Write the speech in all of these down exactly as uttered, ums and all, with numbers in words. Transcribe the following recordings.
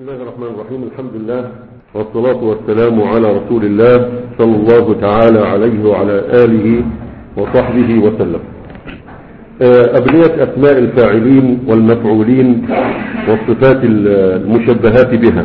الله الرحمن الرحيم. الحمد لله والصلاة والسلام على رسول الله صلى الله تعالى عليه وعلى آله وصحبه وسلم. أبنية أسماء الفاعلين والمفعولين والصفات المشبهات بها.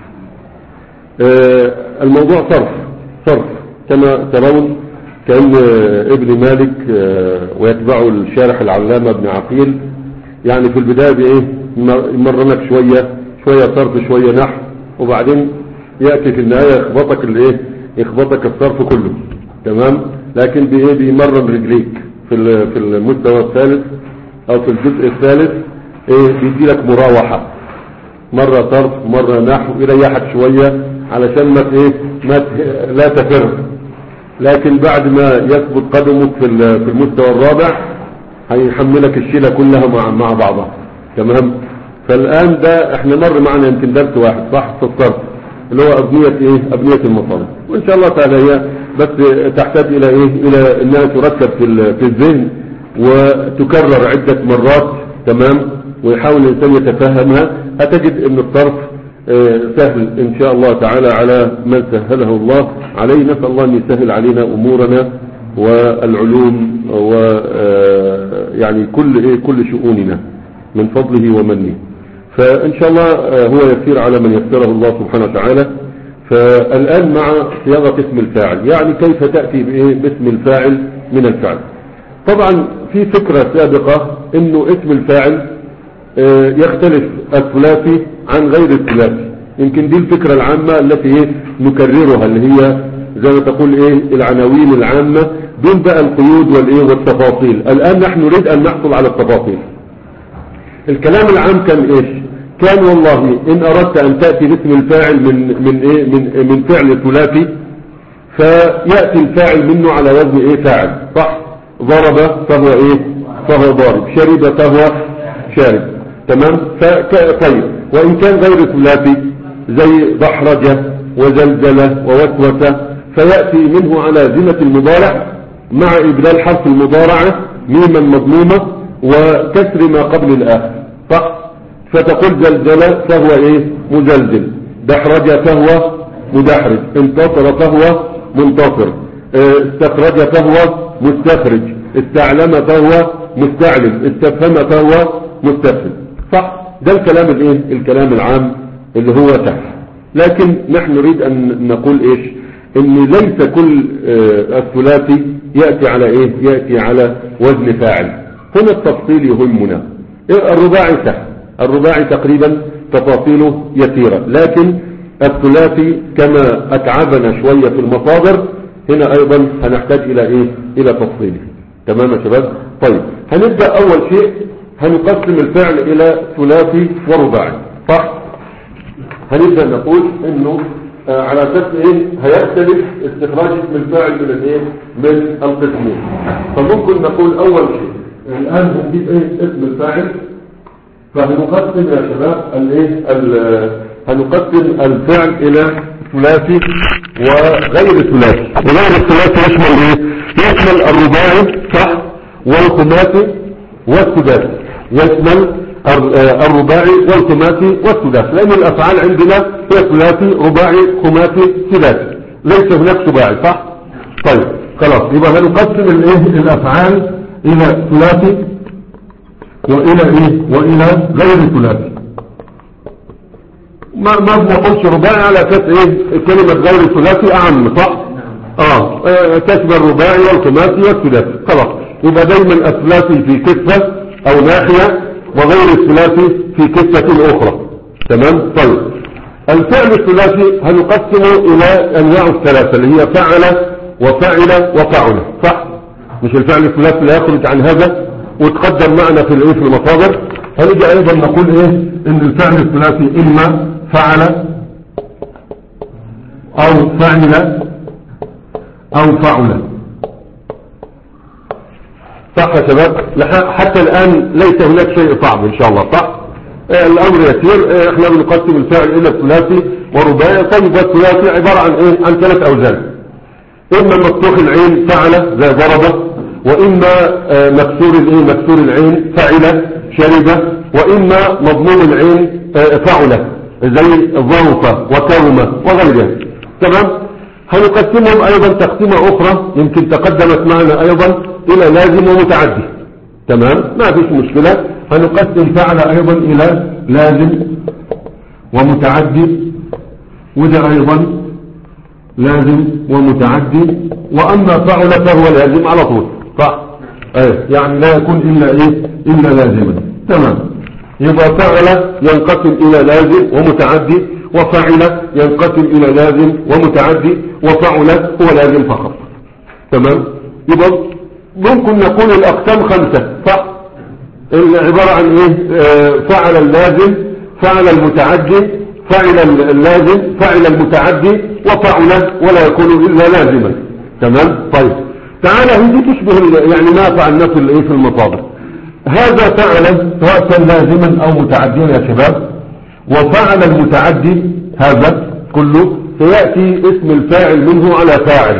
الموضوع صرف صرف كما ترون، كأن ابن مالك ويتبعه الشارح العلامة ابن عقيل، يعني في البداية بإيه يمرنك شوية شوية صرف شوية نحو، وبعدين يأتي في النهاية يخبطك الايه يخبطك الصرف كله، تمام. لكن بايه بيمرن رجليك في في المستوى الثالث او في الجزء الثالث، ايه بيدي لك مراوحة، مرة صرف مرة نحو، يريحك شوية علشان ما ايه ما لا تفر. لكن بعد ما يثبت قدمك في في المستوى الرابع هيحملك الشيلة كلها مع مع بعضها، تمام. فالآن ده احنا مر معنا يمكن درس واحد صح في الصرف اللي هو أبنية ايه أبنية المصارف، وإن شاء الله تعالى هي بس تحتاج إلى ايه إلى إنها تركب في في الذهن وتكرر عدة مرات، تمام، ويحاول الإنسان يتفهمها. هتجد إن الصرف اه سهل إن شاء الله تعالى على من سهله الله عليه. نسأل الله أن يسهل علينا أمورنا والعلوم ويعني كل ايه كل شؤوننا من فضله ومنه. فإن شاء الله هو يسير على من يسره الله سبحانه وتعالى. فالآن مع صياغة اسم الفاعل، يعني كيف تأتي باسم الفاعل من الفعل. طبعا في فكرة سابقة انه اسم الفاعل يختلف الثلاثي عن غير الثلاثي. يمكن دي الفكرة العامة التي نكررها، اللي هي زي ما تقول ايه العناوين العامة دون بقى القيود والايه والتفاصيل. الآن نحن نريد ان نحصل على التفاصيل. الكلام العام كان ايش؟ كان والله ان اردت ان تأتي باسم الفاعل من من ايه من من فعل ثلاثي، فيأتي الفاعل منه على وزن ايه فاعل، صح؟ ضرب فهو ايه فهو ضارب، شرب فهو شارب، تمام. طيب وان كان غير ثلاثي زي دحرج وزلزل ووسوس، فيأتي منه على زمة المضارع مع ابدال حرف المضارعة ميما مضمومة وكسر ما قبل الآخر، صح؟ فتقول زلزل فهو ايه مزلزل، دحرج فهو مدحرج، انتصر فهو منتصر، استخرج فهو مستخرج، استعلم فهو مستعلم، استفهم فهو مستفهم، صح؟ ده الكلام الايه الكلام العام اللي هو تحت. لكن نحن نريد ان نقول ايش؟ ان ليس كل الثلاثي يأتي على ايه يأتي على وزن فاعل. هنا التفصيل يهمنا. الرباعي سهل، الرباعي تقريبا تفاصيله يسيرة، لكن الثلاثي كما اتعبنا شوية في المصادر هنا ايضا هنحتاج الى ايه الى تفصيله، تمام يا شباب. طيب هنبدأ اول شيء هنقسم الفعل الى ثلاثي ورباعي، صح؟ هنبدأ نقول انه آه على اساس ايه هيختلف استخراج اسم الفاعل من الايه من القسمين. فممكن نقول اول شيء الآن هنجيب ايه اسم الفاعل، فهنقسم يا شباب الايه هنقسم الفعل الى ثلاثي وغير ثلاثي. وغير الثلاثي يشمل ايه يشمل الرباعي، صح، والخماسي والسداسي، يشمل الرباعي والخماسي والسداسي، لان الافعال عندنا هي ثلاثي رباعي خماسي سداسي، ليس هناك سباعي، صح. طيب خلاص، يبقى هنقسم الايه الافعال الى ثلاثي والى ايه والى غير ثلاثي. ما ما بنقولش رباعي على اساس ايه كلمة غير ثلاثي اعم، صح. اه, آه تشمل الرباعي والخماسي والثلاثي، خلاص. يبقى دايما الثلاثي في كفة او ناحية وغير الثلاثي في كفة اخرى، تمام. طيب الفعل الثلاثي هنقسمه الى انواع الثلاثة اللي هي فعل وفعل وفعل، صح. مش الفعل الثلاثي لا يخرج عن هذا، وتقدم معنا في الايه في المصادر. هنيجي ايضا نقول ايه ان الفعل الثلاثي اما فعل او فعل او فعل، صح يا شباب. حتى الان ليس هناك شيء صعب ان شاء الله، صح. اه الامر يسير. اه احنا بنقسم الفعل الى الثلاثي ورباعي. طيب الثلاثي عبارة عن ايه عن ثلاث اوزان، اما مفتوح العين فعل زي ضرب، واما مكسور الايه مكسور العين فعل شرب، واما مضموم العين فعل زي ظروفة وكومة وغيرها. تمام. هنقسمهم ايضا تقسيمة اخرى يمكن تقدمت معنا ايضا الى لازم ومتعدي. تمام، ما فيش مشكلة. هنقسم فعل ايضا الى لازم ومتعدي، وده ايضا لازم ومتعدي. واما فعل فهو لازم على طول، صح؟ ايه يعني لا يكون الا ايه الا لازما. تمام. يبقى فعل ينقسم الى لازم ومتعدي، وفعل ينقسم الى لازم ومتعدي، وفعل هو لازم فقط. تمام. يبقى ممكن نقول الاقسام خمسة، صح؟ العبارة عن ايه؟ آه فعل اللازم، فعل المتعدي، فعل اللازم، فعل المتعدي، وفعل ولا يكون الا لازما. تمام. طيب تعالى هذه تشبه يعني ما فعلنا في الايه في المطابق. هذا فعل سواء كان لازما او متعديا يا شباب. وفعل المتعدي هذا كله سيأتي اسم الفاعل منه على فاعل.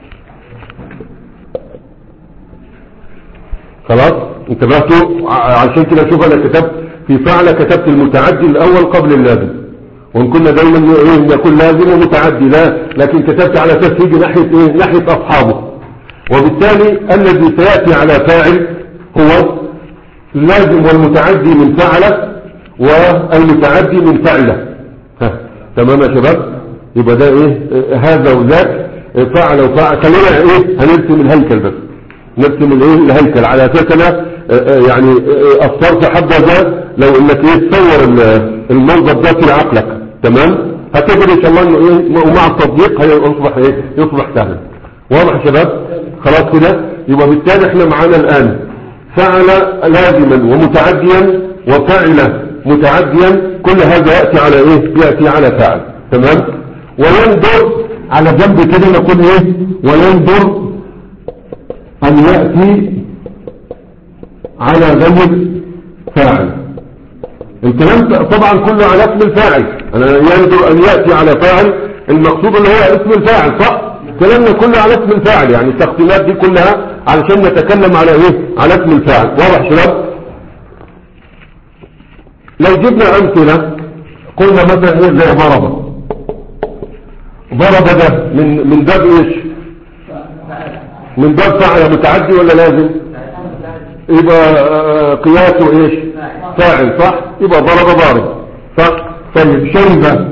خلاص انتبهتوا؟ عشان كده شوف انا كتبت في فعل كتبت المتعدي الاول قبل اللازم، وان كنا دايما ايه نقول لازم ومتعدي، لا لكن كتبت على اساس يجي ناحيه ايه ناحيه اصحابه. وبالتالي الذي سياتي على فاعل هو اللازم والمتعدي من فعله والمتعدي من فعله. ها تمام يا شباب؟ يبقى ده ايه هذا وذاك فعل وفعل. خلينا ايه هنرسم الهيكل بس، نرسم الايه الهيكل على اساس انا يعني الصرف حبذا لو انك ايه تصور المنظر ده في عقلك. تمام. هتجد ان شاء الله انه ايه ومع التطبيق هيصبح ايه يصبح سهلا. واضح يا شباب؟ خلاص كده. يبقى بالتالي احنا معانا الان فعل لازما ومتعديا وفعل متعديا، كل هذا ياتي على ايه ياتي على فاعل. تمام. ويندر على جنب كده نقول ايه ويندر ان ياتي على غير فاعل. الكلام طبعا كله على اسم الفاعل. انا يندر ان ياتي على فاعل، المقصود اللي هو اسم الفاعل، صح؟ كلامنا كله على اسم الفاعل، يعني التقسيمات دي كلها علشان نتكلم على ايه على اسم الفاعل. واضح شباب؟ لو جبنا امثله قلنا مثلا ايه زي ضرب. ضرب ده من من باب ايش؟ من باب فاعل متعدي ولا لازم؟ يبقى قياسه ايش؟ فاعل، صح؟ يبقى ضرب ضارب، صح؟ طيب شرب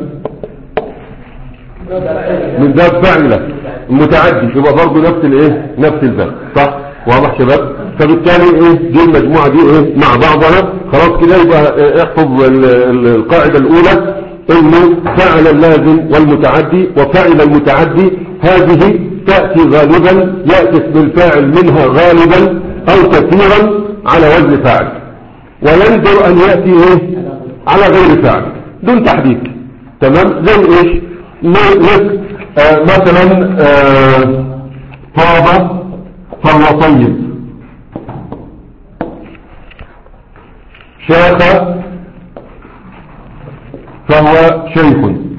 من باب فاعله متعدي، يبقى برضه نفس الايه نفس الباب، صح؟ واضح شباب؟ فبالتالي ايه دي المجموعه دي ايه مع بعضها. خلاص كده يبقى احفظ القاعده الاولى انه فعل اللازم والمتعدي وفعل المتعدي هذه تاتي غالبا ياتي اسم الفاعل منها غالبا او كثيرا على وزن فاعل، ويندر ان ياتي ايه على غير فاعل دون تحديد. تمام. زي ايش؟ آه مثلا آه طاب فهو طيب، شاخ فهو شيخ،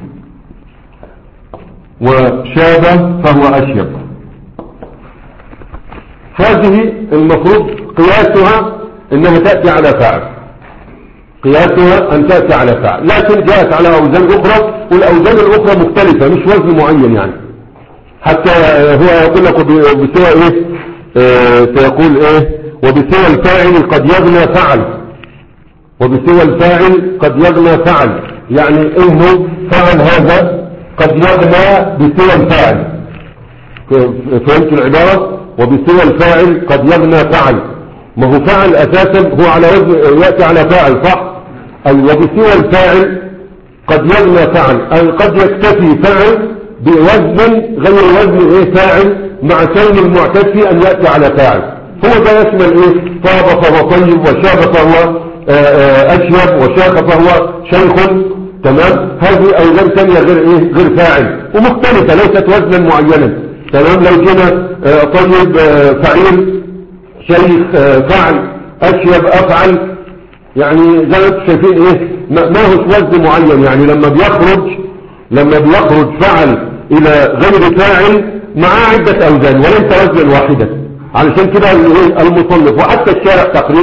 وشاب فهو أشيب. هذه المفروض قياسها انها تأتي على فاعل، قياسها ان تأتي على فاعل، لكن جاءت على اوزان اخرى، والاوزان الاخرى مختلفة مش وزن معين يعني. حتى هو يقول لك بسوى ايه اه سيقول ايه وبسوى الفاعل قد يغنى فعل، وبسوى الفاعل قد يغنى فعل، يعني انه فعل هذا قد يغنى بسوى الفاعل. فهمت العبارة؟ وبسوى الفاعل قد يغنى فعل، ما هو فعل اساسا هو على وزن يأتي على فاعل، صح؟ أي وبسوى الفاعل قد يغنى فعل، أي قد يكتفي فعل بوزن غير وزن ايه فاعل، مع كون المعتد فيه ان يأتي على فاعل. هو ده يشمل ايه طاب فهو طيب، وشاب فهو اشيب، وشاخ فهو شيخ. تمام. هذه اوزان ثانيه غير ايه غير فاعل ومختلفه ليست وزنا معينا. تمام. لو جينا طيب فعيل، شيخ فعل، اشيب افعل، يعني زي ما انتم شايفين ايه ما هوش وزن معين. يعني لما بيخرج لما بيخرج فعل الى غير فاعل معاه عدة اوزان وليس وزنا واحدا. علشان كده المصنف وحتى الشارع تقريبا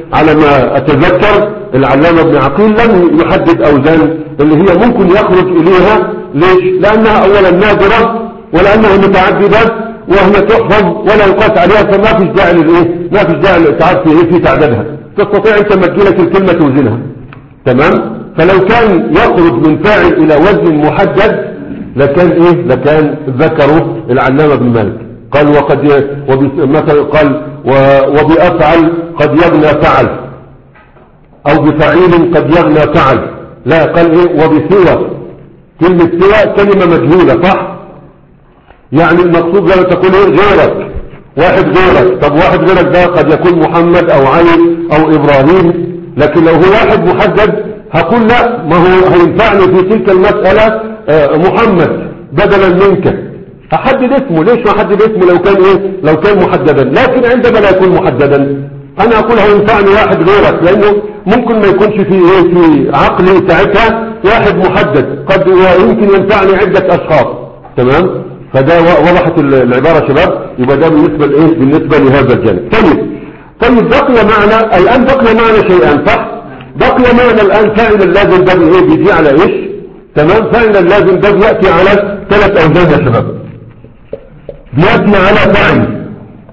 على ما اتذكر العلامة ابن عقيل لم يحدد اوزان اللي هي ممكن يخرج اليها. ليش؟ لانها اولا نادرة ولانها متعددة وهي تحفظ ولا يقاس عليها، فما فيش داعي للايه، ما فيش داعي للاتعاب في ايه في تعدادها. تستطيع انت لما تجيلك الكلمة توزنها. تمام. فلو كان يخرج من فاعل الى وزن محدد لكان ايه، لكان ذكره العلامة ابن مالك قال وقد مثلا قال وبأفعل قد يغنى فعل او بفعيل قد يغنى فعل. لا، قال ايه وبسوى. كلمة سوى كلمة مجهولة صح، يعني المقصود لما تقول ايه غيرك، واحد غيرك. طب واحد غيرك ده قد يكون محمد او علي او ابراهيم، لكن لو هو واحد محدد هقول لا، ما هو هينفعني في تلك المسألة محمد بدلا منك، هحدد اسمه. ليش ما حدد اسمه لو كان ايه، لو كان محددا؟ لكن عندما لا يكون محددا انا اقول هينفعني واحد غيرك، لانه ممكن ما يكونش في ايه في عقلي ساعتها واحد محدد، قد يمكن ينفعني عدة اشخاص. تمام. فده وضحت العبارة شباب. يبقى ده بالنسبة لايه، بالنسبة لهذا الجانب. طيب طيب بقي معنا الان، بقي معنا شيئان صح. بقي معنا الان فاعل اللازم ده ايه بيجي على ايش؟ تمام. فاعل اللازم ده بياتي على ثلاث اوزان يا شباب. بياتي على فاعل،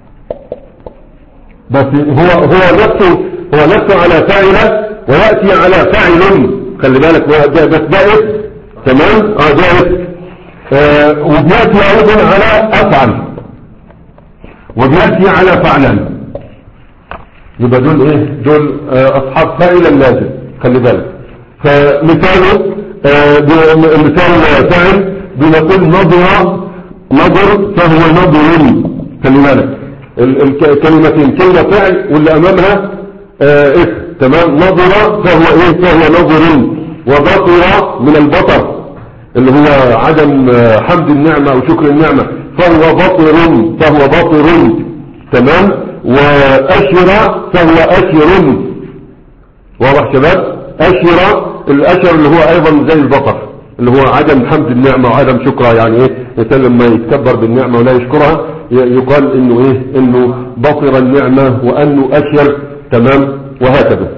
بس هو هو نفسه هو نفسه على فاعل، وياتي على فاعل. خلي بالك ده بس ده اسم. تمام. اه ده اسم. آه وبياتي ايضا على افعل، وبياتي على فعلا. يبقى دول ايه، دول آه اصحاب فاعل اللازم. خلي بالك. فمثاله آه مثال فاعل بنقول نظر، نظر فهو نظر. خلي بالك الكلمتين، كلمة فعل واللي امامها آه اسم. تمام. نظر فهو ايه، فهو نظر. وبطر من البطر اللي هو عدم حمد النعمة او شكر النعمة، فهو بطر، فهو بطر. تمام. واشر فهو اشر. واضح شباب؟ اشر، الاشر اللي هو ايضا زي البطر اللي هو عدم حمد النعمة وعدم شكرها. يعني ايه، مثل لما يتكبر بالنعمة ولا يشكرها يقال انه ايه، انه بطر النعمة وانه اشر. تمام. وهكذا.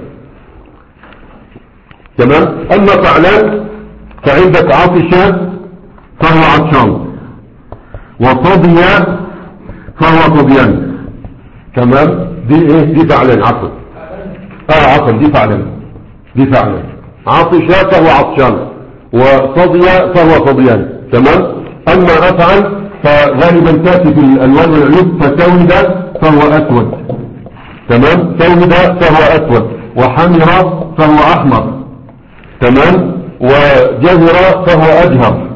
تمام. اما فعلان فعندك عطش فهو عطشان، وطضي فهو طضيان. تمام. دي ايه، دي فعلان. عفوا اه عفوا دي فعلان، دي فعلان. عطش فهو عطشان، وطضي فهو طضيان. تمام. اما افعل فغالبا تاتي في الالوان والعيوب. فسود فهو اسود. تمام. سود فهو اسود، وحمر فهو احمر. تمام. وجهر فهو اجهر.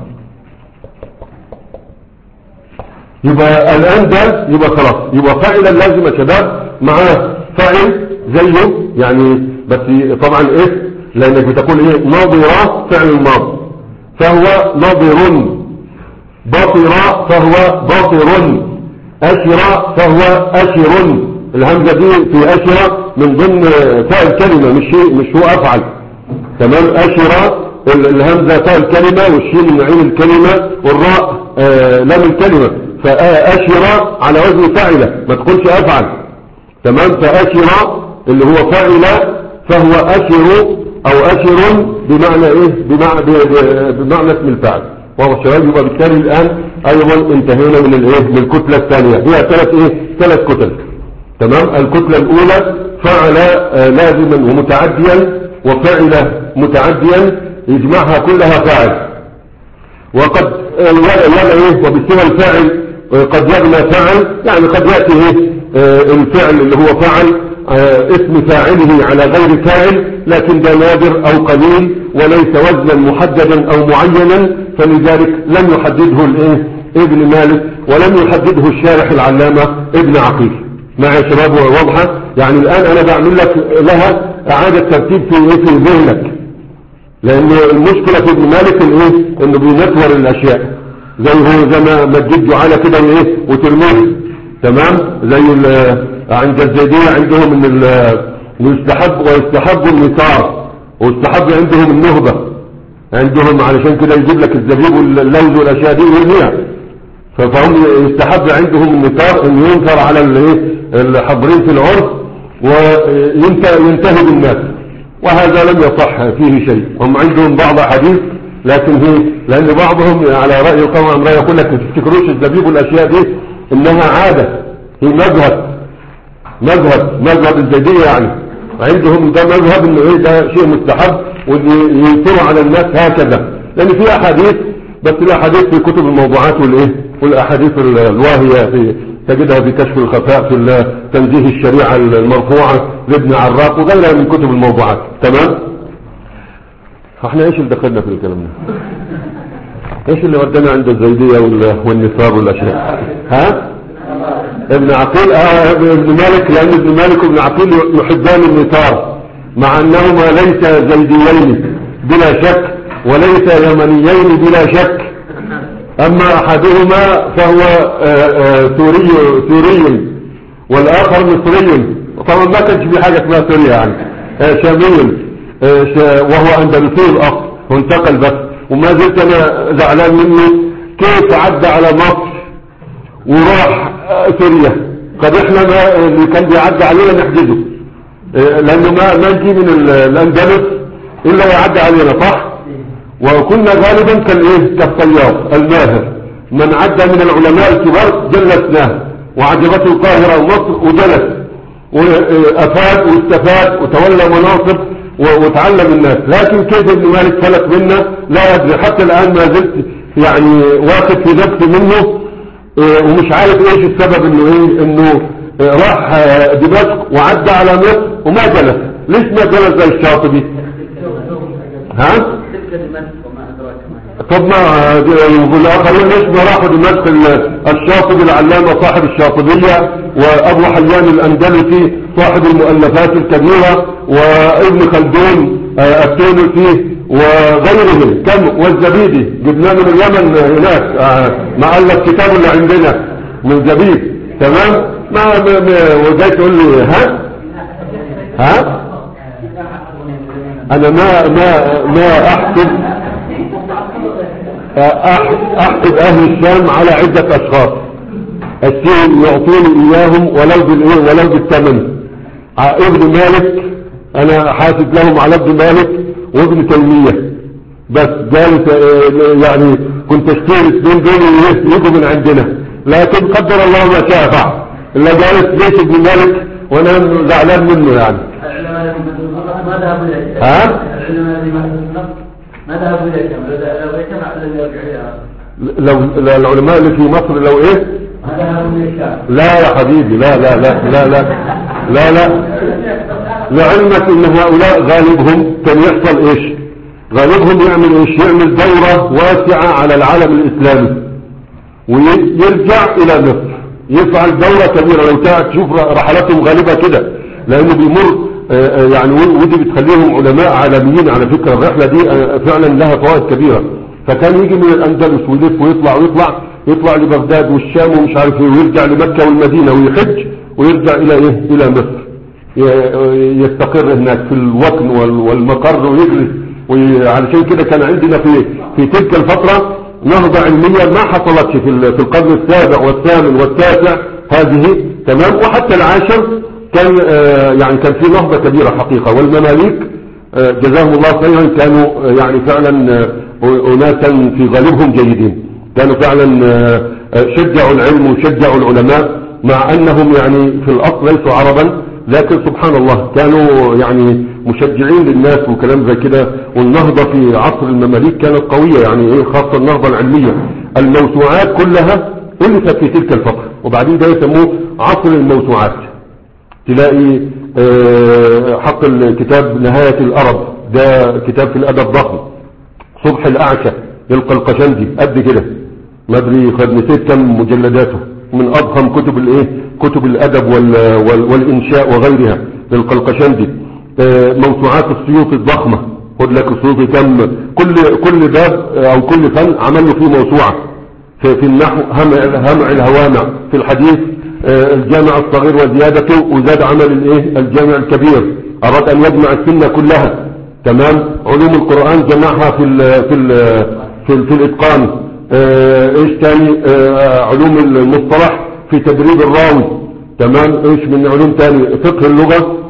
يبقى الان ده يبقى خلاص، يبقى فاعلا لازم يا شباب معاه فاعل زيه يعني، بس طبعا ايه، لانك بتقول ايه ناظرة فعل الماضي فهو ناظر، باطر فهو باطر، اشر فهو اشر. الهمزة دي في اشر من ضمن فاعل كلمة، مش مش هو افعل. تمام. اشر الهمزة فاء الكلمة، والشين من عين الكلمة، والراء آه لام الكلمة. فأشر على وزن فاعلة، ما تقولش أفعل. تمام. فأشر اللي هو فاعلة فهو أشر أو أشر بمعنى إيه، بمعنى, بمعنى اسم الفاعل. واضح شباب؟ يبقى بالتالي الآن أيضا انتهينا من الإيه، من الكتلة الثانية. هي ثلاث إيه، ثلاث كتل. تمام. الكتلة الأولى فعل آه لازما ومتعديا، وفعل متعديا يجمعها كلها فاعل. وقد ولا ايه، وبسوى الفاعل قد يغنى فاعل، يعني قد يأتي ايه الفعل اللي هو فاعل اسم فاعله على غير فاعل، لكن ده نادر او قليل وليس وزنا محددا او معينا، فلذلك لم يحدده الايه ابن مالك، ولم يحدده الشارح العلامة ابن عقيل. معي يا شباب واضحة؟ يعني الان انا بعمل لك لها اعادة ترتيب في ايه، في ذهنك، لان المشكلة في ابن مالك الايه، انه بينتور الاشياء زي هو زي ما تجيب جعالة كده ايه وترميه. تمام. زي عند الزيدية عندهم من يستحب ويستحب النثار، ويستحب عندهم النهبة عندهم، علشان كده يجيب لك الزبيب واللوز والاشياء دي ويرميها. فهم يستحب عندهم النثار ان ينثر على الايه الحاضرين في العرس، وينتهي بالناس، وهذا لم يصح فيه شيء. هم عندهم بعض حديث، لكن هي لأن بعضهم على رأي القوم عمره يقول لك ما تفتكروش الزبيب والأشياء دي إنها عادة، هي مذهب مذهب مذهب الزيدية يعني. عندهم ده مذهب إنه إيه ده شيء مستحب وينكروا على الناس هكذا، لأن في أحاديث، بس الأحاديث في كتب الموضوعات والإيه والأحاديث الواهية في تجدها في كشف الخفاء في تنزيه الشريعة المرفوعة لابن عراق وغيرها من كتب الموضوعات. تمام. احنا ايش اللي دخلنا في الكلام ده؟ ايش اللي ودنا عند الزيدية والنصاب والاشياء؟ ها؟ ابن عقيل اه ابن مالك، لان ابن مالك وابن عقيل يحبان النصار، مع انهما ليس زيديين بلا شك وليس يمنيين بلا شك. اما احدهما فهو سوري سوري والاخر مصري، طبعا ما كانش في حاجة اسمها سوريا يعني، شامي وهو اندلسي الاصل وانتقل بس. وما زلت انا زعلان منه كيف عدى على مصر وراح سوريا. قد احنا ما اللي كان بيعدي علينا نحجزه، لانه ما ما نجي من الاندلس الا يعدي علينا صح. وكنا غالبا كالايه كالطيار الماهر، من عدى من العلماء الكبار جلسناه وعجبته القاهرة ومصر وجلس وافاد واستفاد وتولى مناصب وتعلم الناس. لكن كيف ابن مالك فلت منا لا ادري، حتى الان ما زلت يعني واخد في نفسي منه ومش عارف ايش السبب. انه ايه انه راح دمشق وعدى على مصر وما جلس. ليش ما جلس زي الشاطبي؟ ها؟ طب ما والاخرين ليش ما راحوا دمشق؟ الشاطبي العلامة صاحب الشاطبية، وابو حيان الاندلسي صاحب المؤلفات الكبيرة، وابن خلدون التونسي وغيرهم كم، والزبيدي جبناه من اليمن هناك ما ألف كتاب اللي عندنا من زبيب. تمام. ما, ما, ما وجاي تقول لي ها ها انا ما ما ما احسب احسب اهل الشام على عدة اشخاص، الشيء يعطوني اياهم ولو بالايه ولو بالثمن. ابن مالك انا حاسب لهم على ابن مالك وابن تيمية بس، جالس يعني كنت اشتري اثنين دول يجوا من عندنا، لكن قدر الله ما شاء فعل. اللي جالس ليش ابن مالك وانا زعلان منه يعني. ما ذهبوا الى ها؟ ما ذهبوا الى الشام، لو اجتمع الذي يرجع الى لو العلماء اللي في مصر لو ايه؟ ما ذهبوا الى الشام. لا يا حبيبي، لا لا لا لا لا لا لا لعلمك ان هؤلاء غالبهم كان يحصل ايش؟ غالبهم يعمل ايش؟ يعمل دورة واسعة على العالم الاسلامي ويرجع الى مصر يفعل دورة كبيرة. لو تشوف رحلاتهم غالبا كده، لانه بيمر يعني ودي بتخليهم علماء عالميين. على فكرة الرحلة دي فعلا لها فوائد كبيرة. فكان يجي من الاندلس ويلف ويطلع ويطلع يطلع لبغداد والشام ومش عارف ايه، ويرجع لمكة والمدينة ويحج ويرجع الى ايه؟ الى مصر، يستقر هناك في الوطن والمقر ويجلس. وعلشان كده كان عندنا في في تلك الفترة نهضة علمية ما حصلتش في في القرن السابع والثامن والتاسع هذه. تمام. وحتى العاشر كان يعني كان في نهضة كبيرة حقيقة. والمماليك جزاهم الله خيرا كانوا يعني فعلا أناسا في غالبهم جيدين، كانوا فعلا شجعوا العلم وشجعوا العلماء، مع أنهم يعني في الأصل ليسوا عربا، لكن سبحان الله كانوا يعني مشجعين للناس وكلام زي كده. والنهضة في عصر المماليك كانت قوية يعني ايه، خاصة النهضة العلمية. الموسوعات كلها ألفت في تلك الفترة، وبعدين ده يسموه عصر الموسوعات. تلاقي اه حق الكتاب نهاية الأرب، ده كتاب في الأدب ضخم. صبح الأعشى للقلقشندي قد كده، ما ادري خد نسيت كم مجلداته، من أضخم كتب الايه كتب الأدب وال وال والإنشاء وغيرها للقلقشندي. اه موسوعات السيوطي الضخمة، خد لك السيوطي كم، كل كل باب او كل فن عمل له فيه موسوعة. في, في النحو همع, همع الهوامع، في الحديث اه الجامع الصغير وزيادته، وزاد عمل الايه الجامع الكبير، اراد ان يجمع السنة كلها. تمام. علوم القرآن جمعها في ال في ال في, ال في الاتقان. اه ايش تاني؟ اه علوم المصطلح في تدريب الراوي. تمام. ايش من علوم تاني؟ فقه اللغة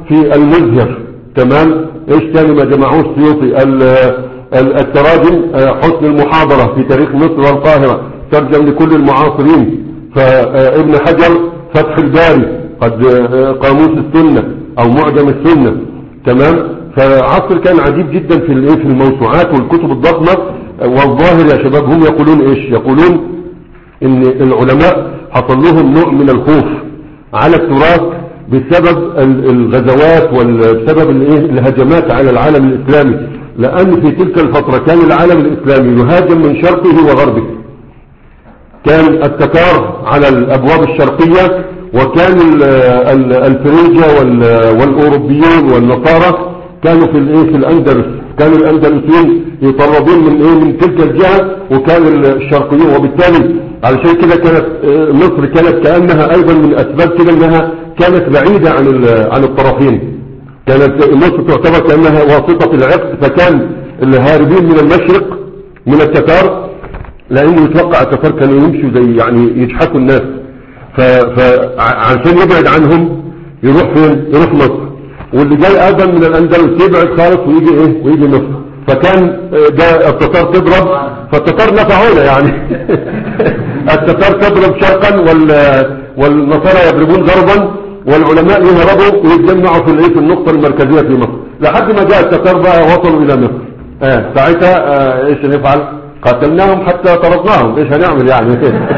في المزهر. تمام. ايش تاني ما جمعوه السيوطي؟ التراجم، حسن المحاضرة في تاريخ مصر والقاهرة ترجم لكل المعاصرين. فابن حجر فتح الباري، قد قاموس السنة او معجم السنة. تمام. فعصر كان عجيب جدا في الايه في الموسوعات والكتب الضخمة. والظاهر يا شباب هم يقولون ايش؟ يقولون ان العلماء حصل لهم نوع من الخوف على التراث بسبب الغزوات وبسبب الايه الهجمات على العالم الاسلامي، لان في تلك الفترة كان العالم الاسلامي يهاجم من شرقه وغربه. كان التتار على الابواب الشرقية، وكان الفرنجة والاوروبيون والنصارى كانوا في الايه في الاندلس. كانوا الاندلسيين يطردون من ايه من تلك الجهة، وكان الشرقيون. وبالتالي علشان كده كانت مصر كانت كأنها ايضا من اسباب كده انها كانت بعيدة عن عن الطرفين. كانت مصر تعتبر كأنها واسطة العقد. فكان الهاربين من المشرق من التتار، لانه يتوقع التتار كانوا يمشوا زي يعني يجحفوا الناس، فعشان يبعد عنهم يروح فين؟ يروح مصر. واللي جاي ايضا من الاندلس يبعد خالص ويجي ايه ويجي مصر. فكان جاء التتار تضرب، فالتتار نفعونا يعني التتار تضرب شرقا والنصارى يضربون غربا، والعلماء يهربوا ويتجمعوا في الايه في النقطة المركزية في مصر، لحد ما جاء التتار بقى وصلوا الى مصر. اه ساعتها اه ايش نفعل؟ قاتلناهم حتى طردناهم. ايش هنعمل يعني؟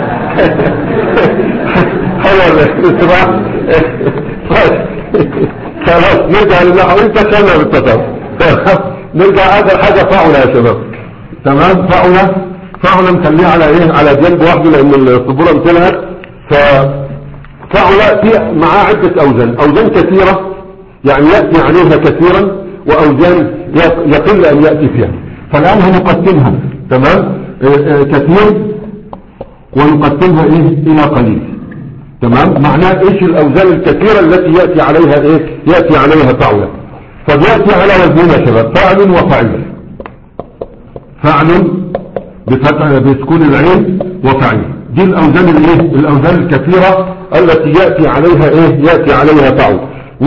حلو الاستراحة. خلاص نرجع لله. انت كنا بالتتار. نرجع هذا حاجة فاعلة يا شباب. تمام. فاعلة فاعلة نخليها على ايه على جنب واحده لان الصبورة امتلهت. ففاعلة في معاه عدة اوزان، اوزان كثيرة يعني يأتي عليها كثيرا، واوزان يقل ان يأتي فيها. فالان هنقسمها تمام اه اه كثير ونقسمها ايه الى قليل. تمام. معناه ايش الاوزان الكثيرة التي يأتي عليها ايه يأتي عليها فاعلة. فبيأتي على وزنين يا شباب، فعل وفعل. فعل بفتح بسكون العين، وفعل. دي الاوزان الايه الاوزان الكثيرة التي يأتي عليها ايه يأتي عليها فعل.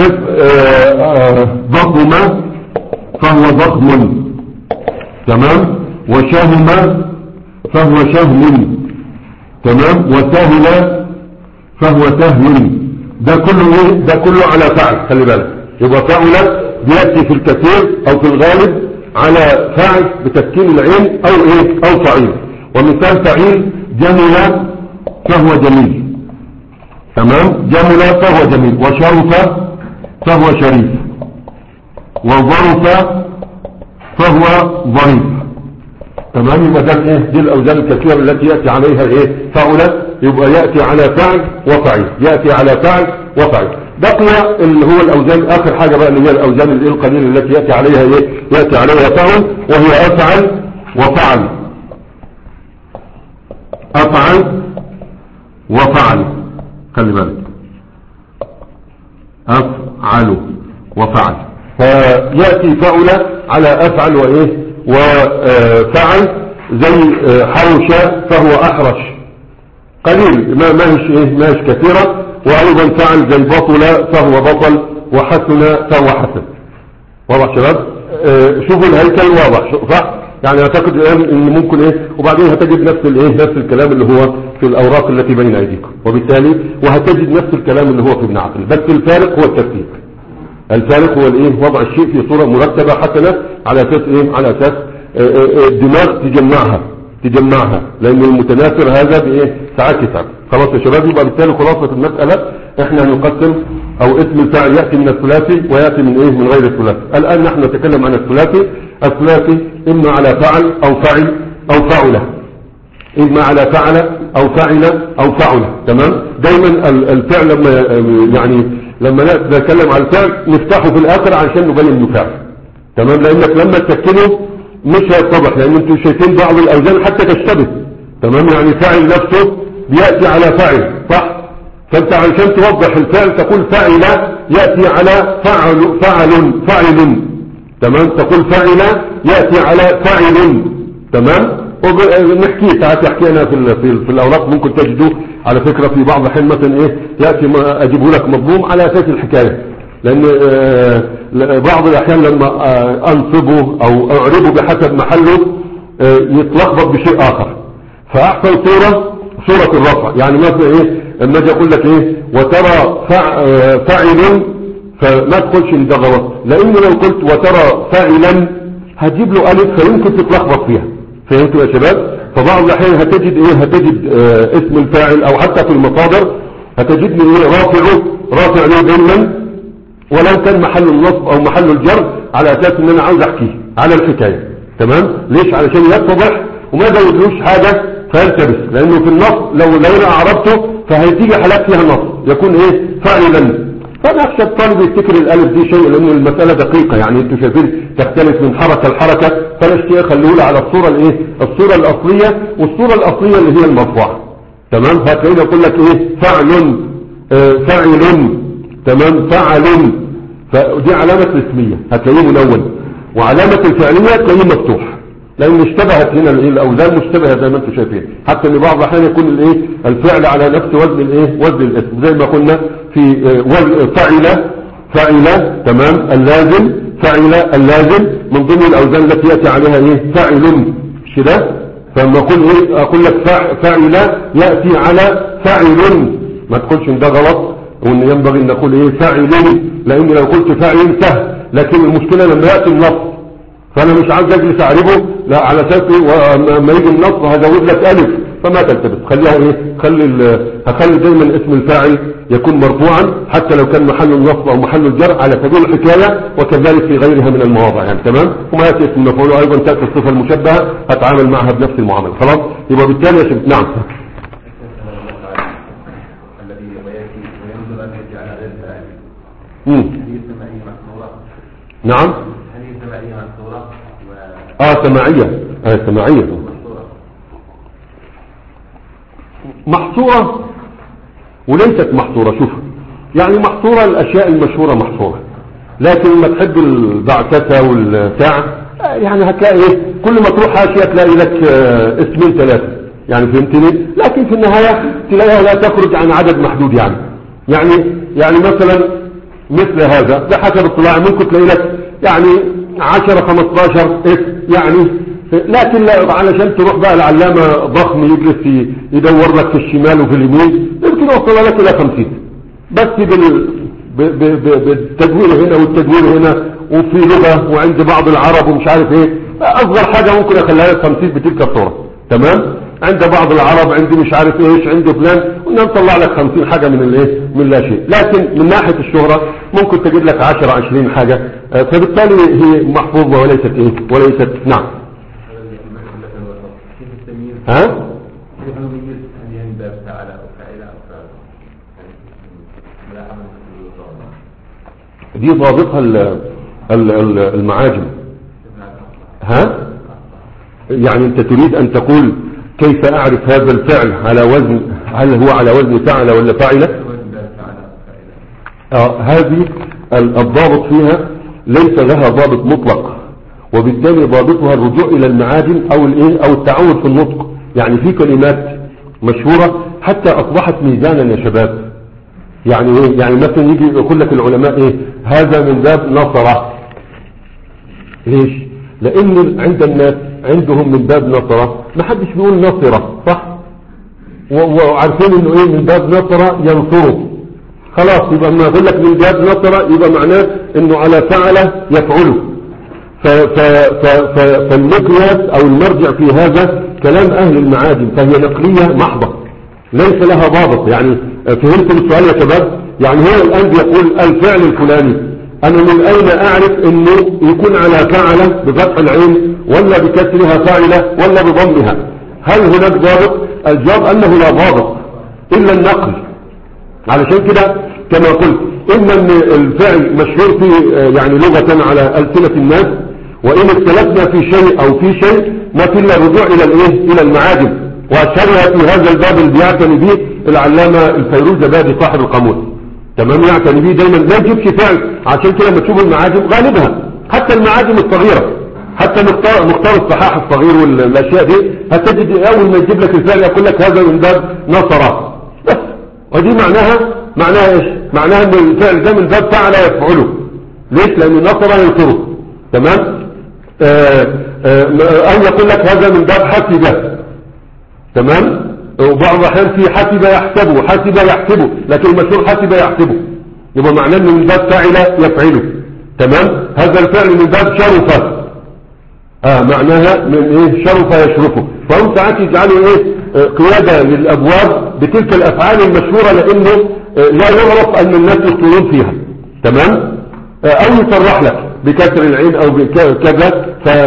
ضخم فهو ضخم. تمام. وشهم فهو شهم. تمام. وسهل فهو سهل. ده كله ايه ده كله على فعل. خلي بالك، يبقى فعل بيأتي في الكثير او في الغالب على فاعل بتسكين العين او ايه او فعيل. ومثال فعيل جمل فهو جميل. تمام. جمل فهو جميل. وشرف فهو شريف. وظرف فهو ظريف. تمام. يبقى ده ايه دي الاوزان الكثيره التي ياتي عليها ايه فعل. يبقى ياتي على فعل وفعيل، ياتي على فعل وفعيل. بقي اللي هو الاوزان اخر حاجه بقى اللي هي الاوزان الايه القليله التي ياتي عليها ايه ياتي عليها فعل، وهي افعل وفعل. افعل وفعل. خلي بالك، افعل وفعل. فياتي فعل على افعل وايه وفعل. زي حوش فهو احرش، قليل ما ماهش ايه ماهش كثيره. وايضا فعل زي بطل فهو بطل، وحسن فهو حسن. واضح شباب؟ اه شوفوا الهيكل واضح صح؟ يعني اعتقد الان ان ممكن ايه وبعدين هتجد نفس الايه نفس الكلام اللي هو في الاوراق التي بين ايديكم، وبالتالي وهتجد نفس الكلام اللي هو في ابن عقل، بس الفارق هو الترتيب. الفارق هو الايه وضع الشيء في صورة مرتبة حسنة على اساس ايه على اساس الدماغ تجمعها تجمعها لان المتناثر هذا بايه ساعات يتعب. خلاص يا شباب، يبقى بالتالي خلاصة المسألة احنا هنقسم او اسم الفاعل يأتي من الثلاثي ويأتي من ايه من غير الثلاثي. الان نحن نتكلم عن الثلاثي. الثلاثي اما على فعل او فعل او فعله، اما على فعل او فعل او فعله. تمام. دايما الفعل لما يعني لما نتكلم عن الفعل نفتحه في الاخر عشان نبين انه فعل. تمام. لانك لما تسكنه مش هيتضح، لان انتوا شايفين بعض الاوزان حتى تشتبه. تمام. يعني فاعل نفسه بياتي على فاعل صح، فانت عشان توضح الفعل تقول فاعل ياتي على فعل فعل فاعل. تمام. تقول فاعل ياتي على فاعل. تمام. ونحكي ساعات يحكينا في في, في الاوراق ممكن تجدوه على فكرة في بعض الحين مثلا ايه ياتي اجيبه لك مضموم على اساس الحكاية. لان بعض الاحيان لما انصبه او اعربه بحسب محله يتلخبط بشيء اخر. فاحسن صورة صورة الرفع. يعني مثلا ايه اما اجي اقول لك ايه وترى فاعل، فما تقولش ان ده غلط، لان لو قلت وترى فاعلا هتجيب له الف فيمكن تتلخبط فيها. فهمتوا يا شباب؟ فبعض الاحيان هتجد ايه هتجد اه اسم الفاعل او حتى في المصادر هتجد ايه رافعه رافع له ضمنا ولو كان محل النصب او محل الجر على اساس ان انا عاوز احكيه على الحكايه. تمام؟ ليش؟ علشان يتضح وما زودلوش حاجه فيلتبس، لانه في النص لو لو انا اعربته فهتيجي حالات فيها نص يكون ايه فاعلا. فانا اخشى الطالب يفتكر الالف دي شيء، لان المساله دقيقه. يعني انتوا شايفين تختلف من حركه لحركه، فالاشياء خلوه على الصوره الايه الصوره الاصليه، والصوره الاصليه اللي هي المرفوعه. تمام؟ هتلاقيني اقول لك ايه فعل آه فاعل. تمام؟ فعل، فدي علامه الاسميه هتلاقيه منون، وعلامه الفعليه هتلاقيه مفتوح، لان اشتبهت هنا الايه الاوزان مشتبهه زي ما انتم شايفين. حتى ان بعض الاحيان يكون الايه الفعل على نفس وزن الايه وزن الاسم، زي ما قلنا في وزن فعل فعل. تمام؟ اللازم فعل اللازم من ضمن الاوزان التي ياتي عليها ايه فاعل، مش كده؟ فلما اقول ايه اقول لك فعل ياتي على فاعل، ما تقولش ان ده غلط وان ينبغي ان نقول ايه فاعل، لان لو قلت فاعل سهل، لكن المشكله لما ياتي النص فانا مش عايز اجلس اعربه لا على اساس لما يجي النص هزود لك الف فما تلتبس. خليها ايه خلي هخلي دايما اسم الفاعل يكون مرفوعا حتى لو كان محل النصب او محل الجر على سبيل الحكايه، وكذلك في غيرها من المواضع. يعني تمام؟ وما ياتي اسم المفعول ايضا تاتي الصفه المشبهه هتعامل معها بنفس المعامله. خلاص؟ يبقى بالتالي يا شباب نعم امم نعم اه سماعية اه سماعية محصورة وليست محصورة. شوف يعني محصورة الاشياء المشهورة محصورة، لكن لما تحب البعثة والساعة يعني هتلاقي ايه كل ما تروح اشياء تلاقي لك اه اسمين ثلاثة. يعني فهمتني؟ لكن في النهاية تلاقيها لا تخرج عن عدد محدود. يعني يعني يعني مثلا مثل هذا بحسب اطلاعي ممكن تلاقي لك يعني عشرة خمستاشر اسم يعني، لكن لا علشان تروح بقى العلامة ضخم يجلس يدور لك في الشمال وفي اليمين يمكن يوصل لك الى خمسين بس بال بالتدوير هنا والتدوير هنا وفي لغة وعند بعض العرب ومش عارف ايه. اصغر حاجة ممكن اخليها لك خمسين بتلك الصورة. تمام؟ عند بعض العرب عندي مش عارف ايش عند فلان قلنا نطلع لك خمسين حاجة من الايه من لا شيء. لكن من ناحية الشهرة ممكن تجد لك عشرة عشرين حاجة، فبالتالي هي محفوظة وليست ايه وليست. نعم ها دي ضابطها المعاجم. ها يعني انت تريد ان تقول كيف اعرف هذا الفعل على وزن، هل هو على وزن فعل ولا فاعل؟ آه هذه الضابط فيها ليس لها ضابط مطلق، وبالتالي ضابطها الرجوع الى المعاجم او الايه او التعود في النطق. يعني في كلمات مشهورة حتى اصبحت ميزانا يا شباب. يعني ايه؟ يعني مثلا يجي يقول لك العلماء ايه هذا من باب نصرة. ليش؟ لان عند الناس عندهم من باب نصرة ما حدش بيقول نصرة صح، وعارفين انه ايه من باب نصرة ينصره. خلاص يبقى ما اقول لك من باب نصرة يبقى معناه انه على فعل يفعله. فالمقياس او المرجع في هذا كلام اهل المعاجم، فهي نقلية محضة ليس لها ضابط. يعني فهمتم السؤال يا شباب؟ يعني هو الان بيقول الفعل الفلاني انا من اين اعرف انه يكون على فعل بفتح العين ولا بكسرها فاعلة ولا بضمها؟ هل هناك ضابط؟ الجواب انه لا ضابط الا النقل. علشان كده كما قلت اما ان الفعل مشهور في يعني لغة على ألسنة الناس، وان اختلفنا في شيء او في شيء ما في الا الرجوع الى الايه الى المعاجم. واشهرها في هذا الباب اللي بيعتني به العلامة الفيروزابادي صاحب القاموس. تمام؟ يعتني به دايما ما يجيبش فعل. عشان كده لما تشوف المعاجم غالبها حتى المعاجم الصغيرة حتى مختار, مختار الصحاح الصغير والاشياء دي هتجد اول ما يجيب لك الفعل يقول لك هذا من باب نصرة بس. ودي معناها معناها ايش؟ معناها ان الفعل ده من باب فعل يفعله. ليش؟ لان نصر ينصره. تمام. آه آه او يقول لك هذا من باب حسب. تمام. وبعض الاحيان في حسب يحسبه، حسب يحسبه، لكن المشهور حسب يحسبه، يبقى معناه انه من باب فاعل يفعله. تمام. هذا الفعل من باب شرف، اه معناها من ايه؟ شرف يشرفه. فهم ساعات يجعلوا ايه؟ آه قيادة للابواب بتلك الافعال المشهورة، لانه آه لا يعرف ان الناس يخطئون فيها. تمام. آه او يصرح لك بكسر العين او بكذا.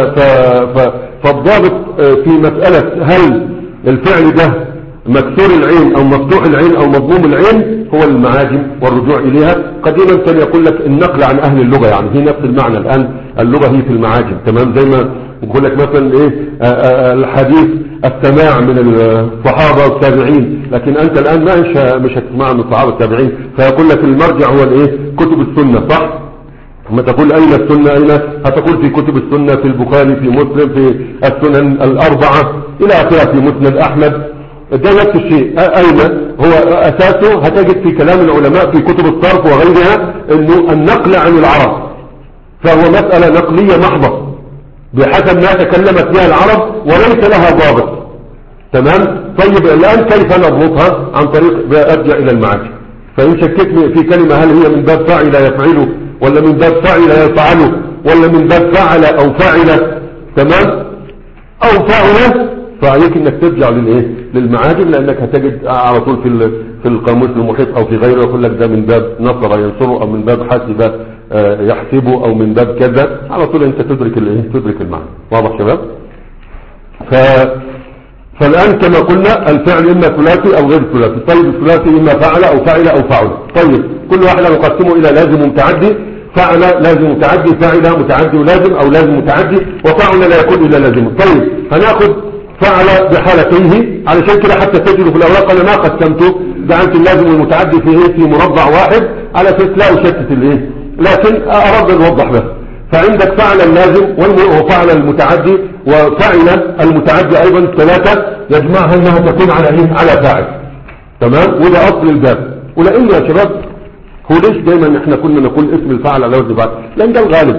فالضابط آه في مسألة هل الفعل ده مكسور العين او مفتوح العين او مضموم العين هو المعاجم والرجوع اليها. قديما كان يقول لك النقل عن اهل اللغة، يعني هي نفس المعنى. الان اللغة هي في المعاجم. تمام. زي ما يقول لك مثلا ايه آآ الحديث السماع من الصحابة والتابعين، لكن انت الان ما مش هتسمع من الصحابة والتابعين، فيقول لك المرجع هو الايه؟ كتب السنة. صح؟ لما تقول اين السنة اين هتقول في كتب السنة، في البخاري، في مسلم، في السنن الاربعة الى اخره، في مسند احمد. ده نفس الشيء. اين هو اساسه؟ هتجد في كلام العلماء في كتب الصرف وغيرها انه النقل عن العرب، فهو مسألة نقلية محضة بحسب ما تكلمت بها العرب وليس لها ضابط. تمام. طيب الان كيف نضبطها؟ عن طريق ارجع الى المعاجم. فان شكيت في كلمة هل هي من باب فاعل يفعله، ولا من باب فاعل يفعله، ولا من باب فاعل او فاعل، تمام، او فاعل، فعليك انك ترجع للايه؟ للمعاجم، لانك هتجد على طول في في القاموس المحيط او في غيره يقول لك ده من باب نصر ينصره، او من باب حاسب يحسبه، او من باب كذا. على طول انت تدرك الايه؟ تدرك المعنى. واضح شباب؟ ف فالان كما قلنا الفعل اما ثلاثي او غير ثلاثي. طيب الثلاثي اما فعل او فعل او فعل. طيب كل واحد نقسمه الى لازم ومتعدي. فعل لازم متعدي، فعل متعدي ولازم، او لازم متعدي، وفعل لا يكون الا لازم. طيب هناخذ فعل بحالتيه، علشان كده حتى تجد في الاوراق انا ما قسمته، جعلت اللازم والمتعدي في ايه؟ في مربع واحد على اساس لا اشتت الايه، لكن ارد ان اوضح بس. فعندك فعل اللازم وفعل المتعدي وفعل المتعدي ايضا ثلاثه، يجمعها انها تكون على ايه؟ على فاعل. تمام. وده اصل الباب. ولان يا شباب هو ليش دايما احنا كنا نقول اسم الفعل على وزن فاعل؟ لان ده الغالب.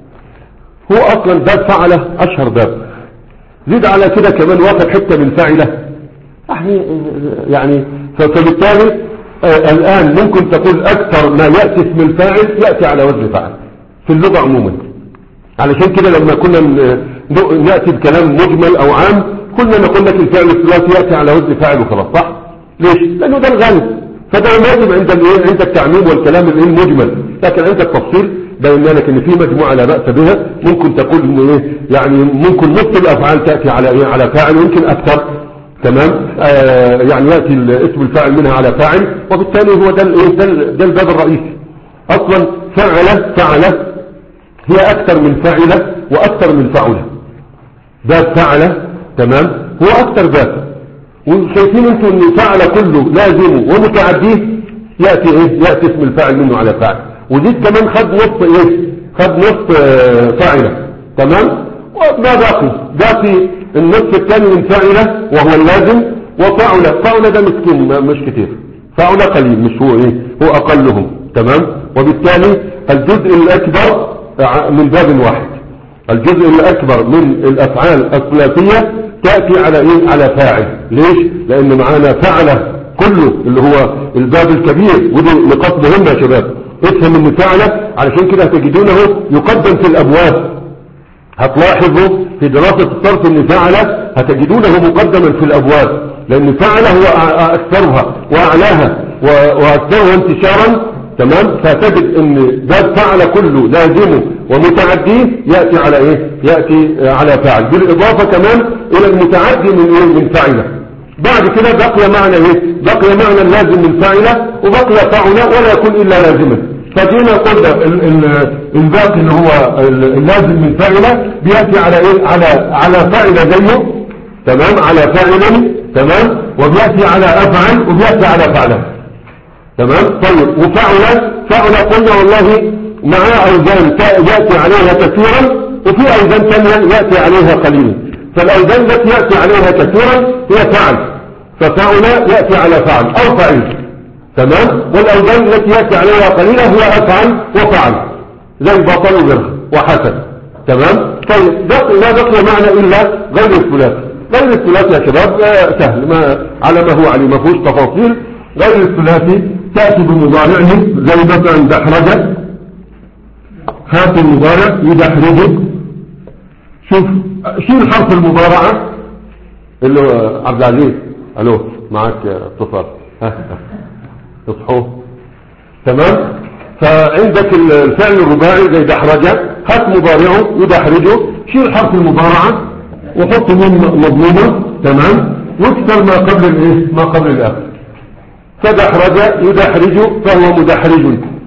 هو اصلا باب فعل اشهر باب، زيد على كده كمان واخد حتة من فاعلة، يعني يعني فبالتالي آه الآن ممكن تقول أكثر ما يأتي اسم الفاعل يأتي على وزن فاعل في اللغة عموما. علشان كده لما كنا نأتي بكلام مجمل أو عام كنا نقول لك الفعل الثلاثي يأتي على وزن فاعل وخلاص. صح؟ ليش؟ لأنه ده الغالب، فده لازم عند عند التعميم والكلام المجمل. لكن عند التفصيل بينا لك ان في مجموعة لا بأس بها، ممكن تقول ان ايه يعني ممكن نص الافعال تأتي على ايه؟ على فاعل، ويمكن اكثر. تمام. آه يعني يأتي اسم الفاعل منها على فاعل، وبالتالي هو ده الايه؟ ده الباب الرئيسي. اصلا فعل فعل هي اكثر من فاعل واكثر من فعل. باب فعل تمام هو اكثر باب. وشايفين انتم ان فعل كله لازم ومتعديه يأتي ايه؟ يأتي اسم الفاعل منه على فاعل. وزيد كمان خد نص ايه؟ خد نص فاعلة. تمام. وما باقي؟ باقي النصف الثاني من فاعلة وهو اللازم، وفاعلة. فاعلة ده مسكين مش كتير، فاعلة قليل مش هو ايه؟ هو اقلهم. تمام. وبالتالي الجزء الاكبر من باب واحد، الجزء الاكبر من الافعال الثلاثية تأتي على ايه؟ على فاعل. ليش؟ لان معانا فاعلة كله اللي هو الباب الكبير، ودي نقاط مهمة يا شباب. افهم ان فعله علشان كده هتجدونه يقدم في الابواب. هتلاحظوا في دراسة الصرف ان فعله هتجدونه مقدما في الابواب، لان فعله هو اكثرها واعلاها واكثرها انتشارا. تمام. فتجد ان باب فعل كله لازمه ومتعديه يأتي على ايه؟ يأتي على فاعل، بالاضافة كمان الى المتعدي من ايه؟ من فعله. بعد كده بقي معنى ايه؟ بقي معنى اللازم من فاعله، وبقي فاعل ولا يكون الا لازما. فجينا قلنا الباقي اللي هو اللازم من فاعله بيأتي على ايه؟ على على فاعل زيه. تمام. على فاعل. تمام. وبيأتي على افعل وبيأتي على فعله. تمام. طيب وفعل فعل قلنا والله مع اوزان يأتي عليها كثيرا، وفي اوزان ثانيه يأتي عليها قليلا. فالاوزان التي يأتي عليها كثيرا هي فعل، ففعل يأتي على فعل او فعل. تمام. والاوزان التي ياتي عليها قليلا هو افعل وفعل زي بطل وغيرها وحسن. تمام. طيب لا بقي معنى الا غير الثلاثي. غير الثلاثي يا شباب سهل ما على ما هو عليه ما فيهوش تفاصيل. غير الثلاثي تاتي بمضارعه زي مثلا دحرج. هات المضارع يدحرج. شوف شيل حرف المضارعه اللي هو عبد العزيز. الو معك اتصال اصحوا. تمام. فعندك الفعل الرباعي زي دحرجه هات مضارعه يدحرجه شيل حرف المضارعه وحط من مضمومه. تمام. واكسر ما قبل الايه ما قبل الاخر. فدحرج يدحرج فهو مدحرج.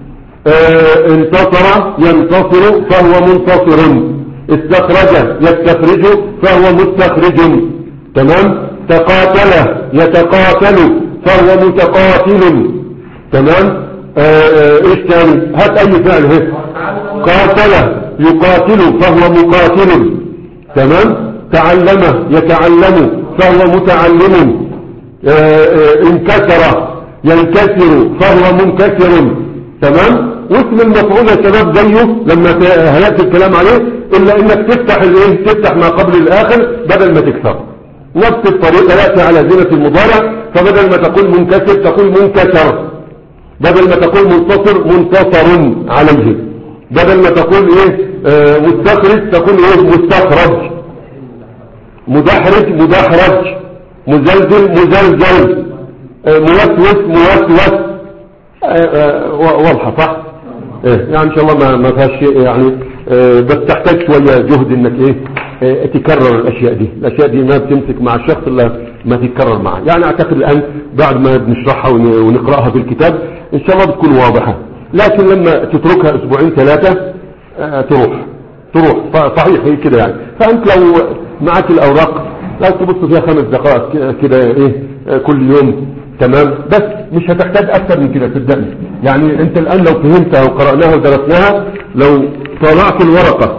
اه انتصر ينتصر فهو منتصر. استخرج يستخرج فهو مستخرج. تمام. تقاتل يتقاتل فهو متقاتل. تمام. اه ايش تاني هات اي فعل هيك. قاتل يقاتل فهو مقاتل. تمام. تعلم يتعلم فهو متعلم. اه اه انكسر ينكسر فهو منكسر. تمام. واسم المفعول يا شباب زيه لما هيأتي الكلام عليه الا انك تفتح الايه تفتح ما قبل الاخر بدل ما تكسر. نفس الطريقه ياتي على زينه المضارع فبدل ما تقول منكسر تقول منكسر. بدل ما تقول منتصر منتصر عليه. بدل ما تقول ايه آه مستخرج تقول ايه مستخرج. مدحرج مدحرج. مزلزل مزلزل. آه موسوس موسوس. آه آه واضحه صح. إيه يعني ان شاء الله ما ما فيهاش شيء يعني آه بس تحتاج شويه جهد انك ايه آه تكرر الاشياء دي. الاشياء دي ما بتمسك مع الشخص الا ما تتكرر معه. يعني اعتقد الان بعد ما بنشرحها ونقراها في الكتاب ان شاء الله بتكون واضحه. لكن لما تتركها اسبوعين ثلاثه آه تروح تروح صحيح هي كده يعني. فانت لو معك الاوراق لا تبص فيها خمس دقائق كده ايه آه كل يوم. تمام. بس مش هتحتاج اكثر من كده صدقني. يعني انت الان لو فهمتها وقرأناها ودرسناها لو طالعت الورقة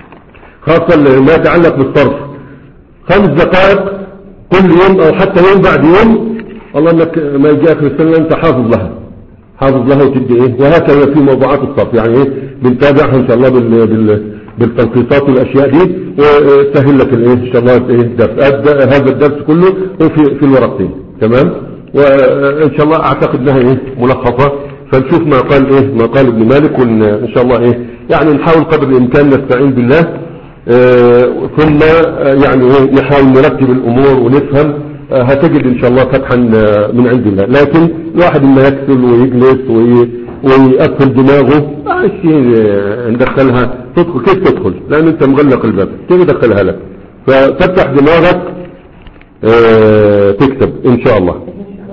خاصة ما يتعلق بالصرف خمس دقائق كل يوم او حتى يوم بعد يوم الله انك ما يجي اخر السنة انت حافظ لها حافظ لها وتدي ايه. وهكذا في موضوعات الصرف يعني ايه بنتابعها ان شاء الله بال بال بالتنقيطات والاشياء دي وسهل لك الايه ان شاء الله ايه درس هذا الدرس كله في في الورقتين. تمام. وان شاء الله اعتقد انها ايه ملخصه فنشوف ما قال ايه ما قال ابن مالك وان شاء الله ايه يعني نحاول قدر الامكان نستعين بالله اه ثم يعني ايه نحاول نرتب الامور ونفهم اه هتجد ان شاء الله فتحا من عند الله. لكن الواحد ما يكسل ويجلس ويقفل دماغه شيء ندخلها تدخل كيف تدخل لان انت مغلق الباب كيف ندخلها لك. ففتح دماغك اه تكتب ان شاء الله.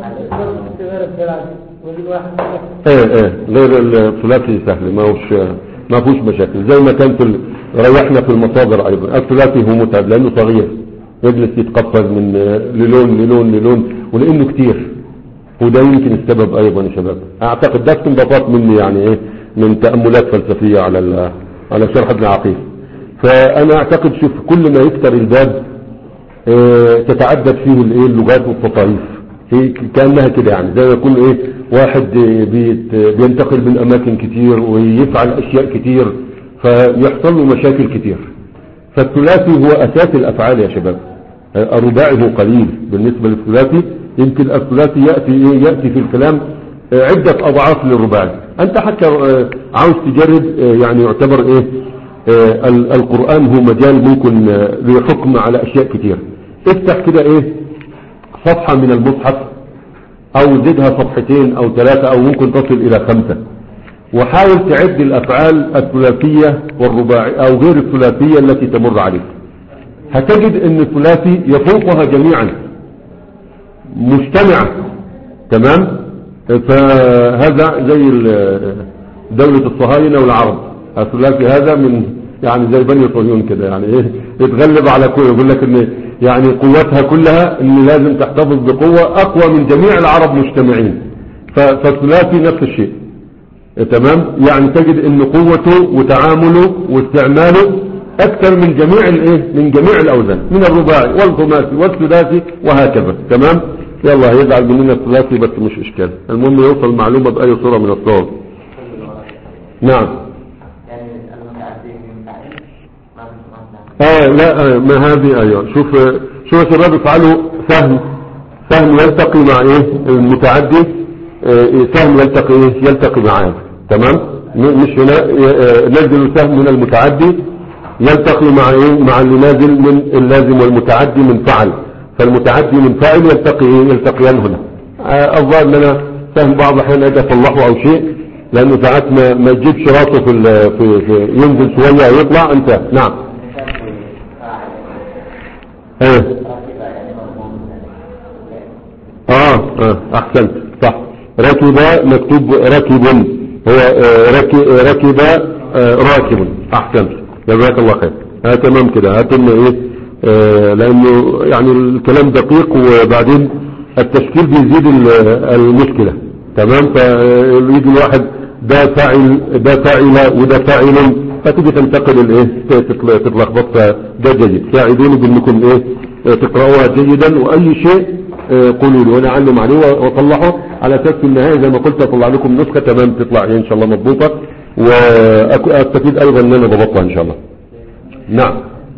ايه ايه غير الثلاثي سهل ما هوش ما فيهوش مشاكل زي ما كان في ريحنا في المصادر ايضا. الثلاثي هو متعب لانه صغير يجلس يتقفز من للون للون للون ولانه كتير وده يمكن السبب ايضا يا شباب. اعتقد ده استنباطات مني يعني ايه من تأملات فلسفية على على شرح ابن عقيل. فانا اعتقد شوف كل ما يكتر الباب اه تتعدد فيه الايه اللغات والتطايف هي كأنها كده يعني زي ما يكون ايه واحد بيت بينتقل من اماكن كتير ويفعل اشياء كتير فيحصل له مشاكل كتير. فالثلاثي هو اساس الافعال يا شباب. الرباعي هو قليل بالنسبة للثلاثي. يمكن الثلاثي يأتي ايه يأتي في الكلام عدة اضعاف للرباعي. انت حتى عاوز تجرب يعني يعتبر ايه القرآن هو مجال ممكن لحكم على اشياء كتير. افتح كده ايه صفحة من المصحف او زدها صفحتين او ثلاثة او ممكن تصل الى خمسة وحاول تعد الافعال الثلاثية والرباعية او غير الثلاثية التي تمر عليك. هتجد ان الثلاثي يفوقها جميعا مجتمعة. تمام. فهذا زي دولة الصهاينة والعرب. الثلاثي هذا من يعني زي بني صهيون كده يعني ايه يتغلب على كل يقول لك ان يعني قوتها كلها ان لازم تحتفظ بقوة اقوى من جميع العرب مجتمعين. فالثلاثي نفس الشيء. تمام. يعني تجد ان قوته وتعامله واستعماله اكثر من جميع الايه من جميع الاوزان من الرباعي والخماسي والثلاثي وهكذا. تمام. يلا هيزعل مننا الثلاثي بس مش اشكال، المهم يوصل معلومة بأي صورة من الصور. نعم. اه لا ما هذه ايوه. شوف شوف يا شباب افعلوا سهم سهم يلتقي مع ايه المتعدي، اه سهم يلتقي ايه يلتقي مع هذا. تمام. مش هنا اه نزل سهم من المتعدي يلتقي مع ايه مع اللي نازل من اللازم والمتعدي من فعل، فالمتعدي من فاعل يلتقي ايه يلتقيان هنا. اه الظاهر ان انا سهم بعض الاحيان اجي اصلحه او شيء، لانه ساعات ما, ما يجيبش راسه في, في, في ينزل شويه ويطلع انت. نعم. ايه اه اه احسنت صح. ركب مكتوب ركب، هو آه ركب, ركب آه راكب. احسنت جزاك الله خير. ها تمام كده. هاتم ايه آه لانه يعني الكلام دقيق، وبعدين التشكيل بيزيد المشكلة. تمام. فيجي الواحد ده فاعل ده فاعل وده فاعل، فتيجي تنتقل الايه تتلخبط. فده جيد، ساعدوني بانكم ايه تقرأوها جيدا، واي شيء قولوا لي وانا اعلم عليه واصلحه، على اساس في النهايه زي ما قلت اطلع لكم نسخه تمام تطلع ان شاء الله مضبوطه، واستفيد ايضا ان انا ضبطها ان شاء الله. نعم.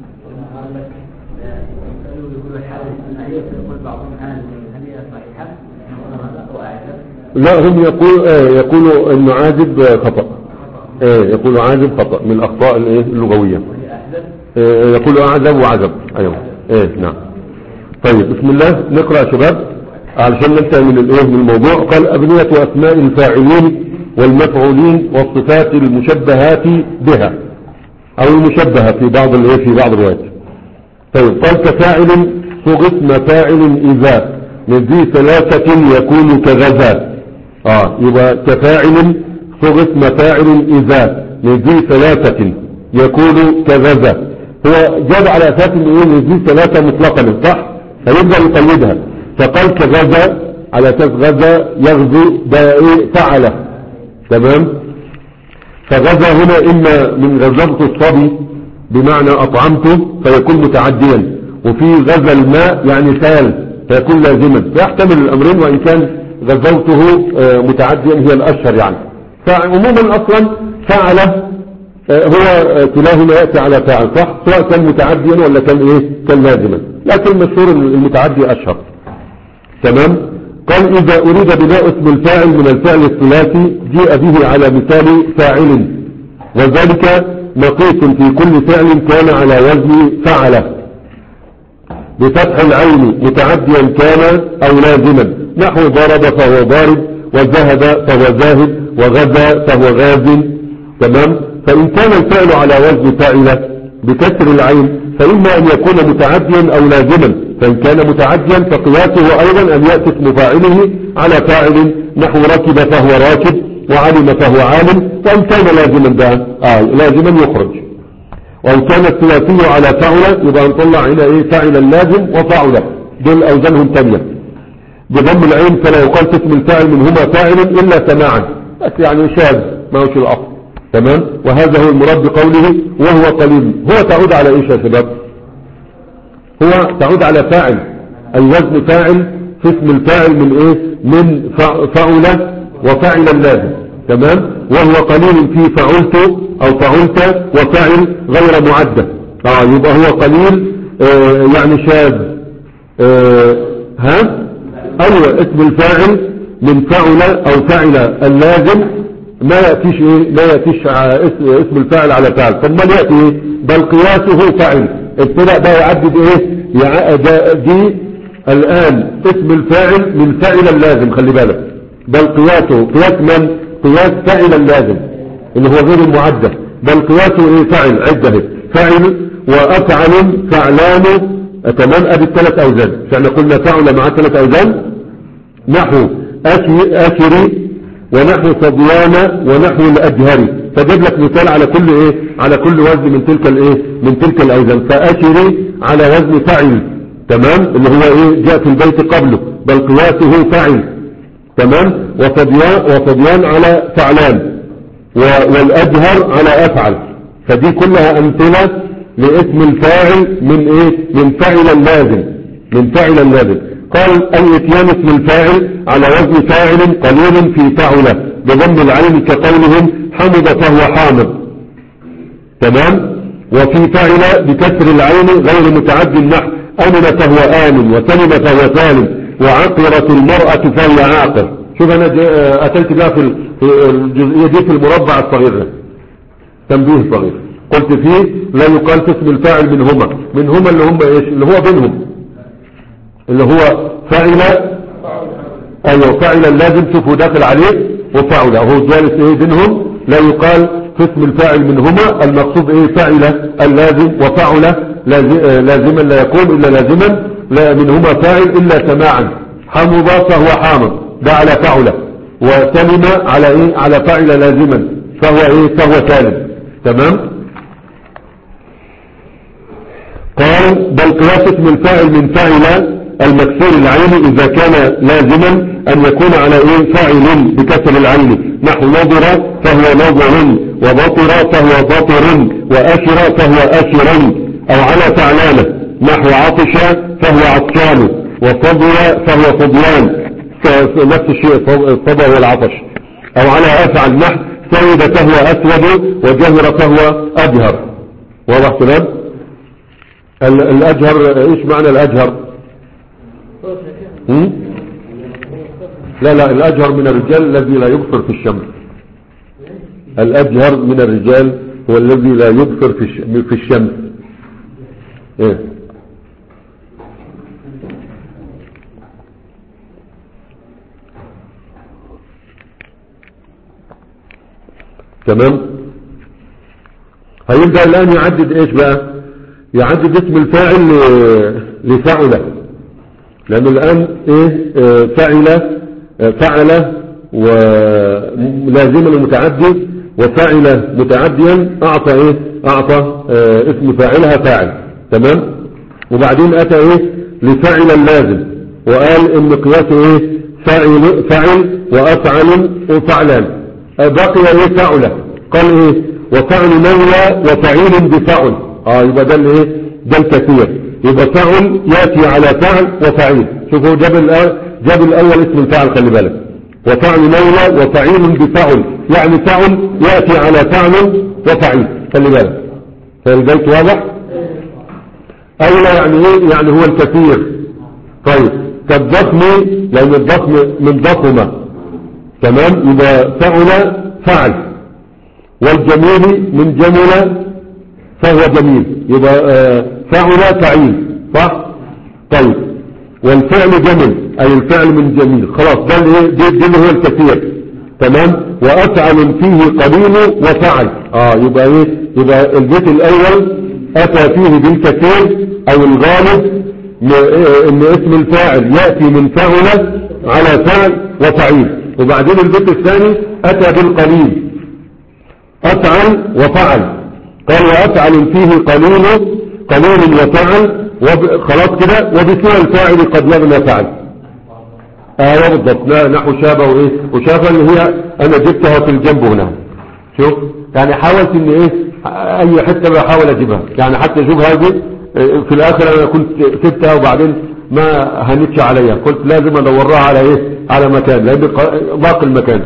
لا هم يقول آه يقولوا انه عازب خطأ. آه يقولوا عازب خطأ من الاخطاء الايه اللغويه. آه يقولوا اعزب وعزب. ايوه ايه نعم. طيب بسم الله نقرأ يا شباب علشان ننتهي من الايه من الموضوع. قال أبنية أسماء الفاعلين والمفعولين والصفات المشبهات بها أو المشبهة في بعض الايه في بعض الروايات. طيب قال كفاعل صغ اسم فاعل إذا من ذي ثلاثة يكون كغزا. اه يبقى كفاعل صغ اسم فاعل إذا من ذي ثلاثة يكون كغزا. هو جاب على أساس انه ايه من ذي ثلاثة مطلقا صح، فيبدأ يقلدها. فقال كغزا على اساس غزا يغزو ده ايه فعل. تمام. فغزا هنا اما من غزوت الصبي بمعنى اطعمته فيكون متعديا، وفي غزا الماء يعني سال فيكون لازما، فيحتمل الامرين، وان كان غزوته متعديا هي الاشهر يعني. فعموما اصلا فعل هو كلاهما يأتي على فاعل صح، سواء كان متعديا ولا كان ايه كان لازما، لكن مشهور المتعدي اشهر. تمام. قال اذا اريد بناء اسم الفاعل من الفعل الثلاثي جيء به على مثال فاعل، وذلك نقيس في كل فعل كان على وزن فعل بفتح العين متعديا كان او لازما، نحو ضرب فهو ضارب، وذهب فهو ذاهب، وغزا فهو غاز. تمام. فإن كان الفعل على وزن فاعل بكسر العين فإما أن يكون متعديا أو لازما، فإن كان متعديا فقياسه أيضا أن يأتي اسم فاعله على فاعل، نحو ركب فهو راكب، وعلم فهو عالم. وإن كان لازما ده آه لازما يخرج. وإن كان الثلاثي على فعل يبقى نطلع هنا إيه فاعل اللازم وفعل، دول أوزانهم ثانية بضم العين، فلا يقال اسم الفاعل منهما فاعل إلا سماعا، بس يعني شاذ ما هوش الأصل. تمام. وهذا هو المراد بقوله وهو قليل. هو تعود على ايش يا شباب؟ هو تعود على فاعل، الوزن فاعل في اسم الفاعل من ايه من فعل وفاعل اللازم. تمام. وهو قليل في فعلت او فعلت وفاعل غير معدة. اه يبقى هو قليل آه يعني شاذ. آه ها ايوه اسم الفاعل من فعل او فاعل اللازم ما يأتيش ايه لا يأتيش اسم الفاعل على فاعل، ثم يأتي ايه بل قياسه فاعل. ابتدأ بقى يعدد ايه دي الان اسم الفاعل من فاعل اللازم، خلي بالك بل قياسه قياس من قياس فاعل اللازم اللي هو غير المعدة، بل قياسه ايه فاعل عدة فاعل وافعل فعلان. تمام. ادي الثلاث اوزان، فاحنا قلنا فاعل مع ثلاث اوزان، نحو اكري ونحو صبيان ونحو الأجهري. فجاب لك مثال على كل ايه على كل وزن من تلك الايه من تلك الاوزان. فاشري على وزن فعل. تمام. اللي هو ايه جاء في البيت قبله بل قياسه فعل. تمام. وصبيان وصبيان على فعلان، والأجهر على افعل. فدي كلها امثلة لاسم الفاعل من ايه من فعل اللازم من فعل اللازم. قال الاتيان اسم الفاعل على وزن فاعل قليل في فعل بضم العين كقولهم حمد فهو حامد. تمام. وفي فعل بكسر العين غير متعد النحو امن فهو آمن وسلم فهو سالم وعقرت المرأة فهي عاقر. شوف انا اتيت بها في الجزئية دي في المربع الصغير ده تنبيه صغير. قلت فيه لا يقال في اسم الفاعل منهما منهما اللي هم ايش اللي هو بينهم اللي هو فعل. ايوه فعل اللازم شوفوا داخل عليه وفعل هو جالس ايه بينهم. لا يقال في اسم الفاعل منهما المقصود ايه فعل اللازم وفعل لازما لا يكون الا لازما لا منهما فاعل الا سماعا. حمض فهو حامض ده على فعل وسلم على ايه على فعل لازما فهو ايه فهو سالم. تمام. قال بل قياس اسم الفاعل من فاعل المكسور العين اذا كان لازما ان يكون على ايه فاعل بكسر العين نحو نظر فهو نظر وبطر فهو بطر واشر فهو اشر او على فعلانه نحو عطش فهو عطشان وفضل فهو فضلان نفس الشيء الصدى والعطش. او على افعل نحو سود فهو اسود وجهر فهو اجهر. واضح كلام. الاجهر ايش معنى الاجهر؟ هم؟ لا لا الاجهر من الرجال الذي لا يبصر في الشمس. الاجهر من الرجال هو الذي لا يبصر في الشمس. ايه تمام. هيبدأ الآن يعدد ايش بقى يعدد اسم الفاعل لفعله لأنه الآن ايه فعل فعل ولازما المتعدي وفعل متعديا اعطى ايه اعطى اه اسم فاعلها فاعل. تمام. وبعدين اتى ايه لفعل اللازم وقال ان قياسه ايه فاعل فعل وافعل وفعلان. بقي ايه فعله قال ايه وفعل نوى وفعيل بفعل. اه يبقى ده الايه ده الكثير. يبقى فعل ياتي على فعل وفعيل. شوفوا جاب الاول جاب الاول اسم الفاعل خلي بالك وفعل نوى وفعيل بفعل يعني فعل ياتي على فعل وفعيل خلي بالك. فالبيت واضح. اولى يعني ايه يعني هو الكثير. طيب كالضخم لان الضخم من ضخمه. تمام. يبقى فعل فعل والجميل من جمل فهو جميل يبقى فعل فعيل صح. طيب والفعل جمل اي الفعل من جميل خلاص ده اللي هو الكثير. تمام. وافعل فيه قليل وفعل اه يبقى ايه يبقى البيت الاول اتى فيه بالكثير او الغالب ان اسم الفاعل ياتي من فعل على فعل وفعيل. وبعدين البيت الثاني اتى بالقليل افعل وفعل قال وافعل فيه قليل قليل وفعل خلاص كده وبسوى الفاعل قد يغنى فعل. اه بالضبط نحو شابه وايه وشابه اللي هي انا جبتها في الجنب هنا. شوف يعني حاولت ان ايه اي حته بحاول اجيبها يعني حتى اشوف هذه في الاخر انا كنت سبتها وبعدين ما هنتش عليها قلت لازم ادورها على ايه على مكان لان باقي المكان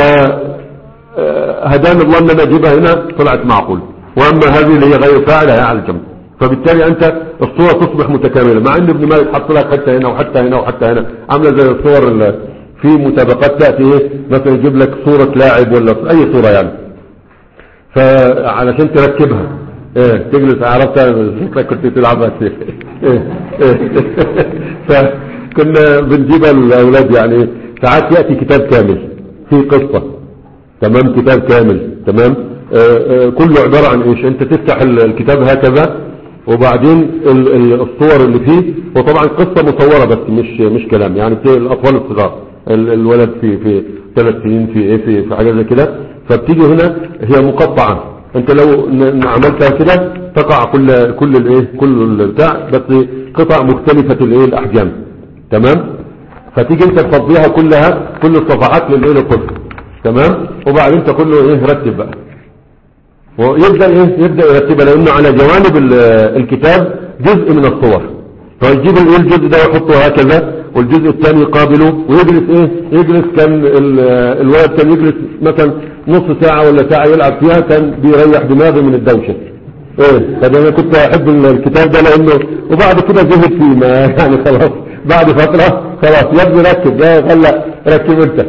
فهداني الله ان انا اجيبها هنا طلعت معقول. واما هذه اللي هي غير فاعله هي على الجنب فبالتالي انت الصورة تصبح متكاملة مع ان ابن مالك حط لك حتى هنا وحتى هنا وحتى هنا عاملة زي الصور اللي في مسابقات تأتي ايه مثلا يجيب لك صورة لاعب ولا اي صورة يعني فعلشان تركبها ايه تجلس عرفتها شكلك كنت تلعبها ايه ايه فكنا بنجيبها للاولاد يعني ساعات يأتي كتاب كامل في قصة. تمام. كتاب كامل. تمام. آه آه كله عبارة عن ايش انت تفتح الكتاب هكذا وبعدين الصور اللي فيه وطبعا قصة مصورة بس مش مش كلام يعني الاطفال الصغار الولد في في ثلاث سنين في ايه في في حاجة زي كده فبتيجي هنا هي مقطعة انت لو عملتها كده تقع كل كل الايه كل البتاع بس قطع مختلفة الايه الاحجام. تمام. فتيجي انت تفضيها كلها كل الصفحات للايه للقصة. تمام. وبعدين انت كله ايه رتب بقى ويبدأ ايه يبدأ يرتبها لانه على جوانب الكتاب جزء من الصور فيجيب الجزء ده ويحطه هكذا والجزء الثاني يقابله ويجلس ايه يجلس كان الولد كان يجلس مثلا نص ساعة ولا ساعة يلعب فيها كان بيريح دماغه من الدوشة ايه. فانا كنت احب الكتاب ده لانه وبعد كده زهد فيه ما يعني خلاص بعد فترة خلاص يا ابني ركب يا غلا ركب انت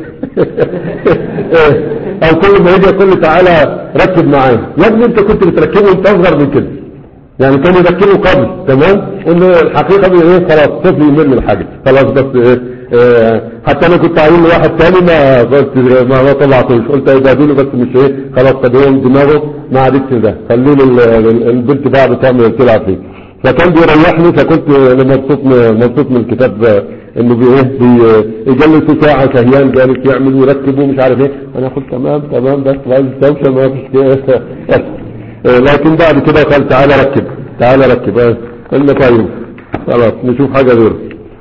ايه. او كل ما يجي يقول لي تعالى ركب معايا يا ابني انت كنت بتركبه انت اصغر من كده يعني كان يركبه قبل تمام انه الحقيقة ايه خلاص طفل يمل الحاجة خلاص بس ايه, ايه حتى انا كنت عايز واحد تاني ما قلت ما ما طلعتوش قلت يبادله بس مش ايه خلاص قدوم دماغه ما عادتش ده خلوا له البنت بعد تعمل تلعب فيه. فكان بيريحني فكنت مبسوط مبسوط من الكتاب انه بايه بيجلس ساعة كهيان جالس يعمل ويركب ومش عارف ايه. انا قلت تمام تمام بس عايز دوشة ما فيش كده لكن بعد كده قال تعالى ركب تعالى ركب قلنا طيب خلاص نشوف حاجة غير.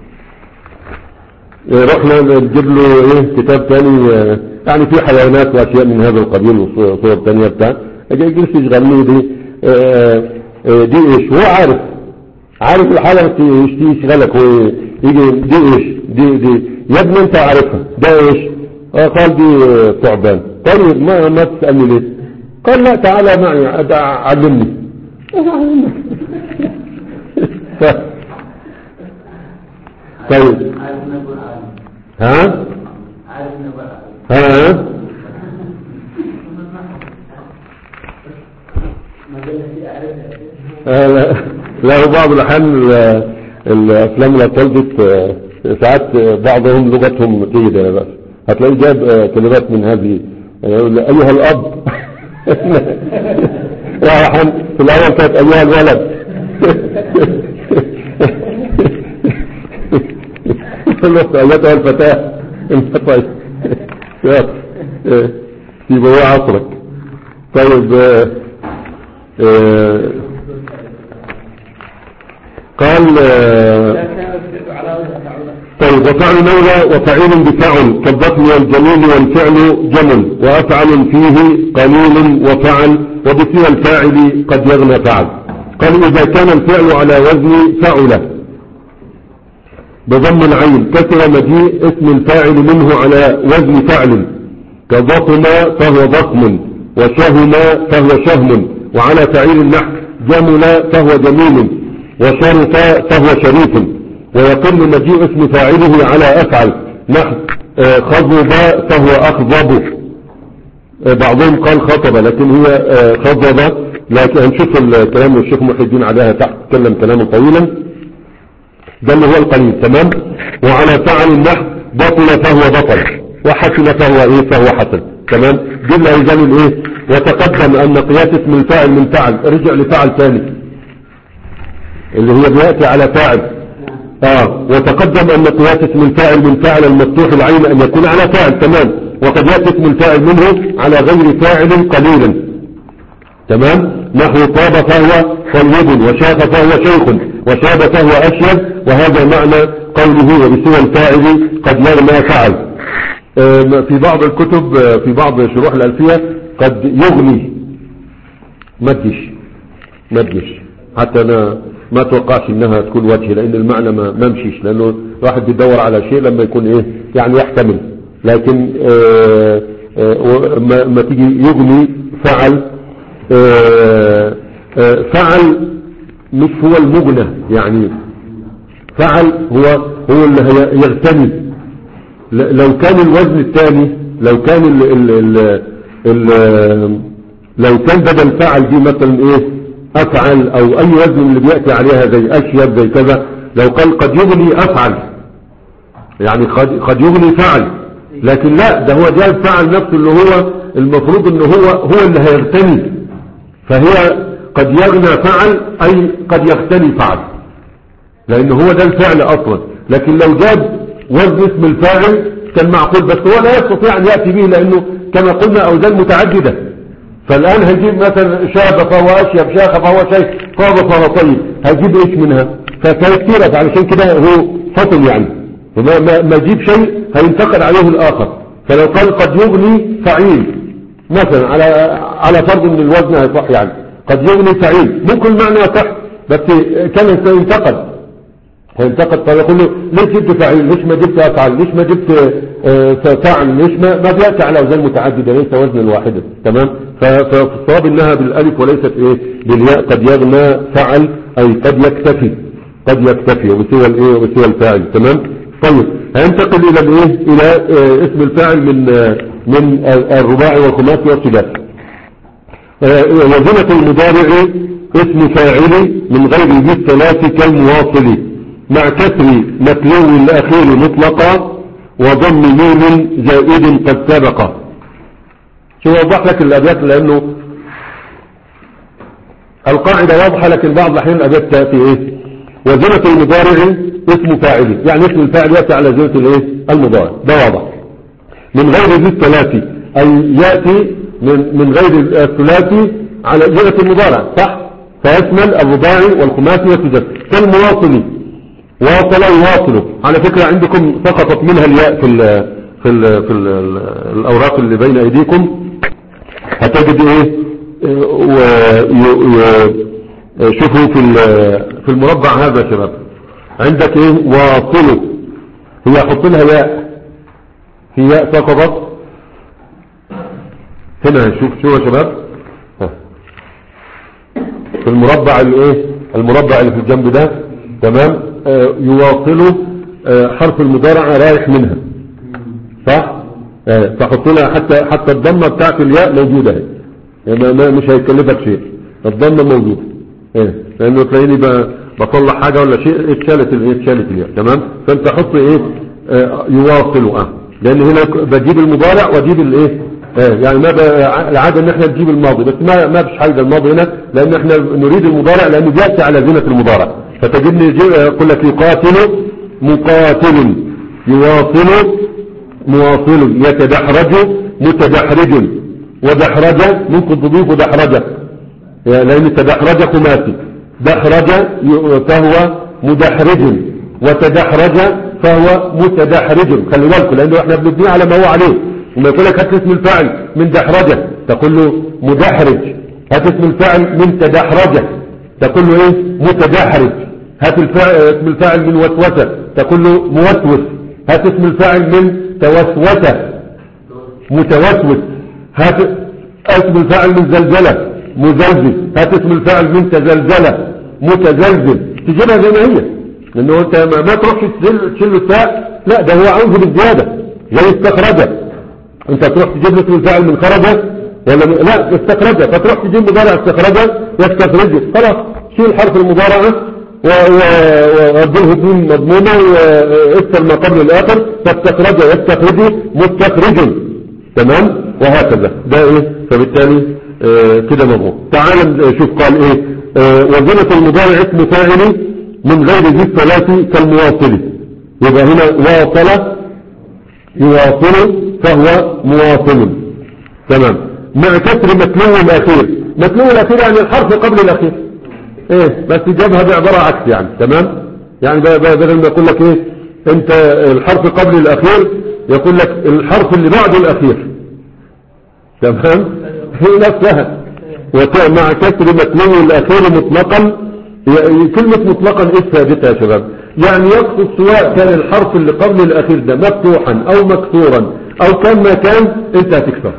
رحنا نجيب له ايه كتاب تاني يعني في حيوانات واشياء من هذا القبيل وصور تانية بتاع يجلس يشغلني دي دي ايش هو عارف عارف الحالة يشغلك هو يجي دي ايش دي دي يا ابني انت عارفها ده ايش اه قال دي ثعبان. طيب ما ما تسألني ليه قال لا تعالى معي علمني طيب ها ها لا لا بعض الأحيان الأفلام اللي اتولدت ساعات بعضهم لغتهم جيدة بس هتلاقي جاب كلمات من هذه يقول أيها الأب في الأول كانت أيها الولد أيتها الفتاة انت طيب في بواء عصرك. طيب اه اه قال طيب وفعل مولى وفعيل بفعل كالبطن والجميل والفعل جمل وأفعل فيه قليل وفعل وبسوى الفاعل قد يغنى فعل. قال إذا كان الفعل على وزن فعل بضم العين كسر مجيء اسم الفاعل منه على وزن فعل كضخم فهو ضخم وشهم فهو شهم وعلى فعيل النحو جمل فهو جميل وشرف فهو شريف ويقل مجيء اسم فاعله على أفعل نحو خضب فهو أخضب. بعضهم قال خطب لكن هي خضب لكن هنشوف الكلام الشيخ محي الدين عليها تحت تكلم كلاما طويلا ده اللي هو القليل تمام. وعلى فعل النحو بطل فهو بطل وحسن فهو ايه فهو حسن تمام. جيب له ايزان الايه وتقدم ان قياس اسم الفاعل من فعل رجع لفعل ثاني اللي هي بيأتي على فاعل اه وتقدم ان قياس اسم الفاعل من فاعل المفتوح العين ان يكون على فاعل تمام. وقد يأتي اسم الفاعل منه على غير فاعل قليلا تمام. نحو طاب فهو طيب وشاف فهو شيخ وشاب فهو أشيب وهذا معنى قوله وبسوى الفاعل قد يغنى فعل. آه في بعض الكتب آه في بعض شروح الألفية قد يغني مدش مدش حتى أنا ما توقعش انها تكون وجه لان المعنى ما ممشيش لانه الواحد بيدور على شيء لما يكون ايه يعني يحتمل لكن آآ آآ ما, ما تيجي يغني فعل آآ آآ فعل مش هو المغنى يعني فعل هو هو اللي يغتني. لو كان الوزن الثاني لو كان ال ال ال ال لو كان بدل فعل دي مثلا ايه افعل او اي وزن اللي بيأتي عليها زي اشيب زي كذا لو قال قد يغني افعل يعني قد, قد يغني فعل لكن لا ده هو جاء الفعل نفسه اللي هو المفروض انه هو هو اللي هيغتني فهي قد يغنى فعل اي قد يغتني فعل لان هو ده الفعل اصلا. لكن لو جاب وزن اسم الفاعل كان معقول بس هو لا يستطيع ان يأتي به لانه كما قلنا اوزان متعددة. فالآن هيجيب مثلا شاب فهو أشيب شاخ فهو شيخ طاب فهو طيب هيجيب إيش منها فكثيرة علشان كده هو فصل يعني وما ما, ما يجيب شيء هينتقل عليه الآخر. فلو قال قد يغني فعيل مثلا على على فرض ان الوزن هيصح يعني قد يغني فعيل ممكن المعنى يصح بس كان سينتقل هينتقد. طب يقول له ليش جبت فاعل، ليش ما جبت افعل، ليش ما جبت فاعل، ليش ما ما بياتي على اوزان متعدده، ليس وزنا واحدا. تمام. فالصواب انها بالالف وليست ايه بالياء. قد يغنى فعل اي قد يكتفي، قد يكتفي وبسوى الايه وبسوى الفاعل. تمام. طيب هينتقل الى الايه الى اسم الفاعل من من الرباعي والخماسي والثلاثي. وزنة المضارع اسم فاعل من غير ذي الثلاث كالمواصل مع كسر متلو الأخير مطلقا وضم ميم زائد قد سبق. شو وضح لك الأبيات لأنه القاعدة واضحة، لكن بعض الأحيان الأبيات تأتي إيه وزنة المضارع اسم فاعل، يعني اسم الفاعل يأتي على زنة الإيه المضارع، ده واضح. من غير ذي الثلاثي أي يأتي من, من غير الثلاثي على زنة المضارع، صح؟ فيشمل الرباعي والخماسي والسداسي. كالمواصل واصل يواصل، على فكرة عندكم سقطت منها الياء في ال في ال في ال الأوراق اللي بين أيديكم، هتجد إيه شوفوا في في المربع هذا يا شباب، عندك إيه واصل، هي حط لها ياء، هي ياء سقطت هنا. شوف شو يا شباب في المربع الايه المربع اللي في الجنب ده. تمام. آه يواصل آه حرف المضارع رايح منها، صح؟ آه فحط لها حتى حتى الضمه بتاعت الياء موجوده اهي، يعني مش هيكلفك شيء، الضمه موجوده ايه، لانه تلاقيني بطلع حاجه ولا شيء اتشالت الايه اتشالت الياء. تمام. فانت حط ايه آه يواصل، اه لان هنا بجيب المضارع واجيب الايه آه يعني ما العاده ان احنا نجيب الماضي، بس ما ما فيش حاجه الماضي هنا، لان احنا نريد المضارع لانه بياتي على زينه المضارع. فتجدني يقول لك يقاتل مقاتل، يواصل مواصل، يتدحرج متدحرج، ودحرج ممكن تضيف دحرجه لان التدحرج خماسي، دحرج فهو مدحرج، وتدحرج فهو متدحرج. خلي بالكم لانه احنا بنبنيه على ما هو عليه. وما يقول لك هات اسم الفاعل من دحرجه تقول له مدحرج، هات اسم الفاعل من تدحرجه تقول له ايه متدحرج، هات اسم الفاعل من وسوسه تقول له موسوس، هات اسم الفاعل من توسوسه متوسوس، هات اسم الفاعل من زلزله مزلزل، هات اسم الفاعل من تزلزله متزلزل. تجيبها زي ما هي، لانه انت ما تروح تشيل التاء، لا ده هو عاوزه بالزياده زي استخرجه. انت تروح تجيب اسم الفاعل من خرجه ولا م... لا استخرجه، فتروح تجيب مضارع استخرجه يستخرجه، خلاص شيل حرف المضارعه وابدله بدون مضمومه واكثر ما قبل الاخر، فاستخرجه يستخرجه مستخرج. تمام. وهكذا ده ايه، فبالتالي آه كده مضبوط. تعال شوف قال ايه آه وزنة المضارع اسم فاعل من غير ذي الثلاث كالمواصل. يبقى هنا واصل يواصل فهو مواصل. تمام. مع كسر متلو الاخير، متلو الاخير يعني الحرف قبل الاخير ايه، بس جابها بعبارة عكس يعني. تمام. يعني بدل ما يقول لك ايه انت الحرف قبل الاخير، يقول لك الحرف اللي بعده الاخير. تمام. هي نفسها. ومع كسر متلو الاخير مطلقا، كلمة مطلقا ايه فائدتها يا شباب؟ يعني يقصد سواء كان الحرف اللي قبل الاخير ده مفتوحا او مكسورا او كان ما كان انت هتكسر.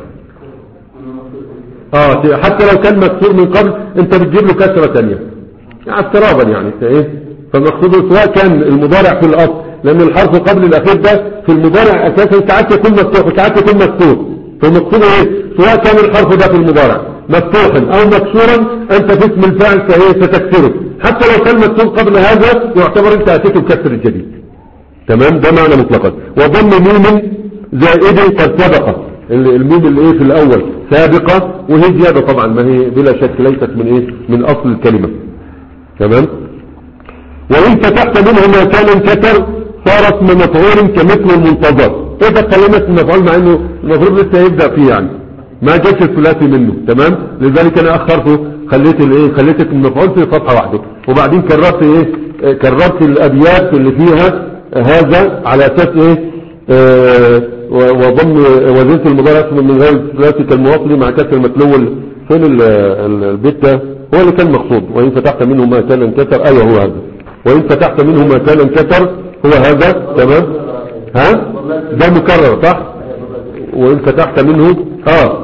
اه حتى لو كان مكسور من قبل انت بتجيب له كسرة ثانيه يعني اضطرابا يعني انت ايه. فمقصوده سواء كان المضارع في الاصل، لان الحرف قبل الاخير ده في المضارع اساسا ساعات يكون مفتوح وساعات يكون مكسور. فمقصوده ايه سواء كان الحرف ده في المضارع مفتوحا او مكسورا انت في اسم الفاعل فايه ستكسره، حتى لو كان مكسور قبل هذا يعتبر انت اتيته بكسر الجديد. تمام. ده معنى مطلقا. وضم ميم زائد قد سبق، الميم اللي ايه في الاول سابقة وهي زيادة طبعا، ما هي بلا شك ليست من ايه من اصل الكلمة. تمام. وان فتحت منه ما كان انكسر صار اسم مفعول كمثل المنتظر. ايه ده كلمة اسم مفعول مع انه المفروض لسه يبدأ فيه يعني ما جاش الثلاثي منه. تمام. لذلك انا اخرته، خليت الايه خليت اسم المفعول في صفحة واحدة، وبعدين كررت ايه كررت الابيات اللي فيها هذا على اساس ايه آه وضم وزنة المضارع من غير الثلاثي كالمواصل مع كسر متلو. فين البيت ده هو اللي كان مقصود. وإن فتحت منه ما كان انكسر. أيوه هو هذا. وإن فتحت منه ما كان انكسر هو هذا. تمام. ها ده مكرر صح. وإن فتحت منه اه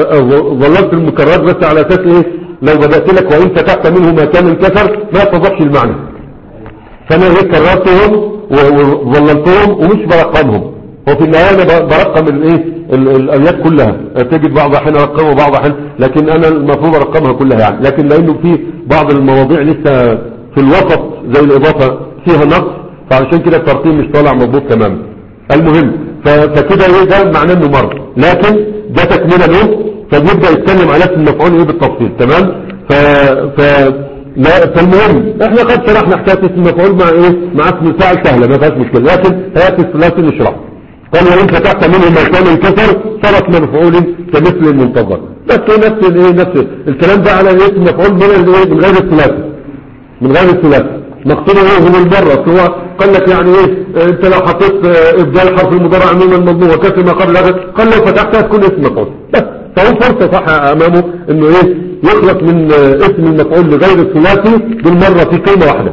ظللت المكررات بس على اساس ايه لو بدأت لك وإن فتحت منه ما كان انكسر ما اتضحش المعنى. فانا ايه كررتهم وظللتهم ومش برقمهم. وفي النهاية انا برقم الايه الايات كلها. تجد بعض احيان ارقمها وبعض احيان لكن انا المفروض ارقمها كلها يعني. لكن لانه في بعض المواضيع لسه في الوسط زي الاضافة فيها نقص فعشان كده الترتيب مش طالع مضبوط تماما. المهم فكده ايه ده معناه انه مر لكن ده تكمله له فبيبدا يتكلم على اسم المفعول ايه بالتفصيل. تمام. ف ف لا فالمهم احنا قد شرحنا حكايه اسم المفعول مع ايه مع اسم الفاعل سهله ما فيهاش مشكله. لكن هياتي الثلاثي نشرح. قال وان فتحت منه ما كان انكسر صار اسم مفعول كمثل المنتظر. بس نفس الايه نفس الكلام ده على اسم مفعول من الايه من غير الثلاثي من غير الثلاثي. مقصوده ايه هو المره هو قال لك يعني ايه انت لو حطيت ابدال حرف المضارع من المضموم وكسر ما قبل هذا قال لو فتحتها تكون اسم مفعول بس. فهو فرصه صح امامه انه ايه يخلص من اسم المفعول لغير الثلاثي بالمره في كلمه واحده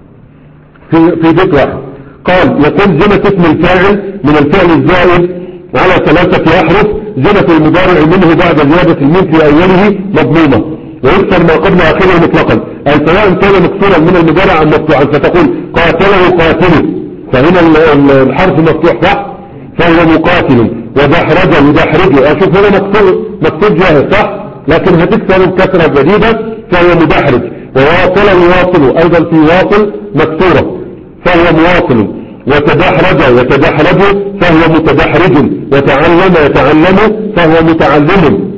في في بيت واحد. قال يكون زمة اسم الفاعل من الفعل الزائد على ثلاثه احرف زمة المضارع منه بعد زياده الميم في اوله مضمومه ويكسر ما قبل آخره مطلقا أي سواء كان مكسورا من المضارع أم مفتوحا. فتقول قاتله قاتله فهنا الحرف مفتوح صح فهو مقاتل ودحرج يدحرج أشوف هنا مكسور مكسور جاهز صح لكن هتكسر كسرة جديدة فهو مدحرج. وواصل يواصل أيضا في واصل مكسورة فهو مواصل. وتدحرج يتدحرج فهو متدحرج. وتعلم يتعلم فهو متعلم.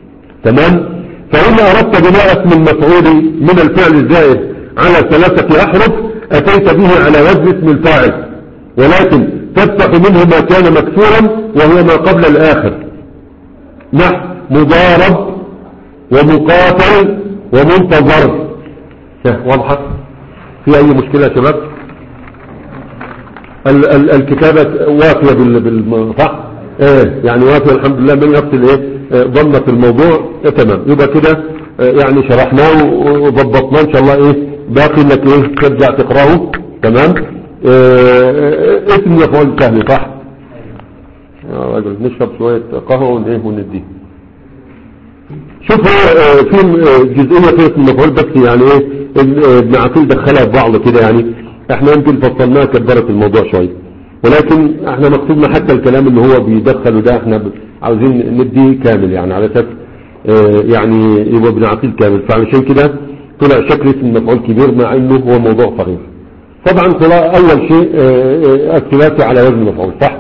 تمام. فإن أردت بناء اسم المفعول من الفعل الزائد على ثلاثة أحرف أتيت به على وزن اسم الفاعل ولكن تفتح منه ما كان مكسورا وهو ما قبل الآخر نحو مضارب ومقاتل ومنتظر. واضحة؟ في أي مشكلة يا شباب؟ ال ال الكتابة وافية بالصح؟ ايه يعني وافية الحمد لله من نفس الايه ضمة الموضوع. تمام. يبقى كده يعني شرحناه وضبطناه ان شاء الله ايه باقي انك ايه ترجع تقراه. تمام. اه اسم مفعول سهل صح. يا راجل نشرب شوية قهوة ونيه ونديه. شوف اه في جزئية في اسم مفعول بس يعني ايه ابن عقيل دخلها في بعض كده يعني احنا يمكن فصلناها كبرت الموضوع شوية ولكن احنا مقصودنا حتى الكلام اللي هو بيدخله ده احنا عاوزين نديه كامل يعني على اساس اه يعني يبقى ابن عقيل كامل. فعشان كده طلع شكل اسم مفعول كبير مع انه هو موضوع صغير. طبعا طلع اول شيء اه الثلاثي على وزن مفعول صح.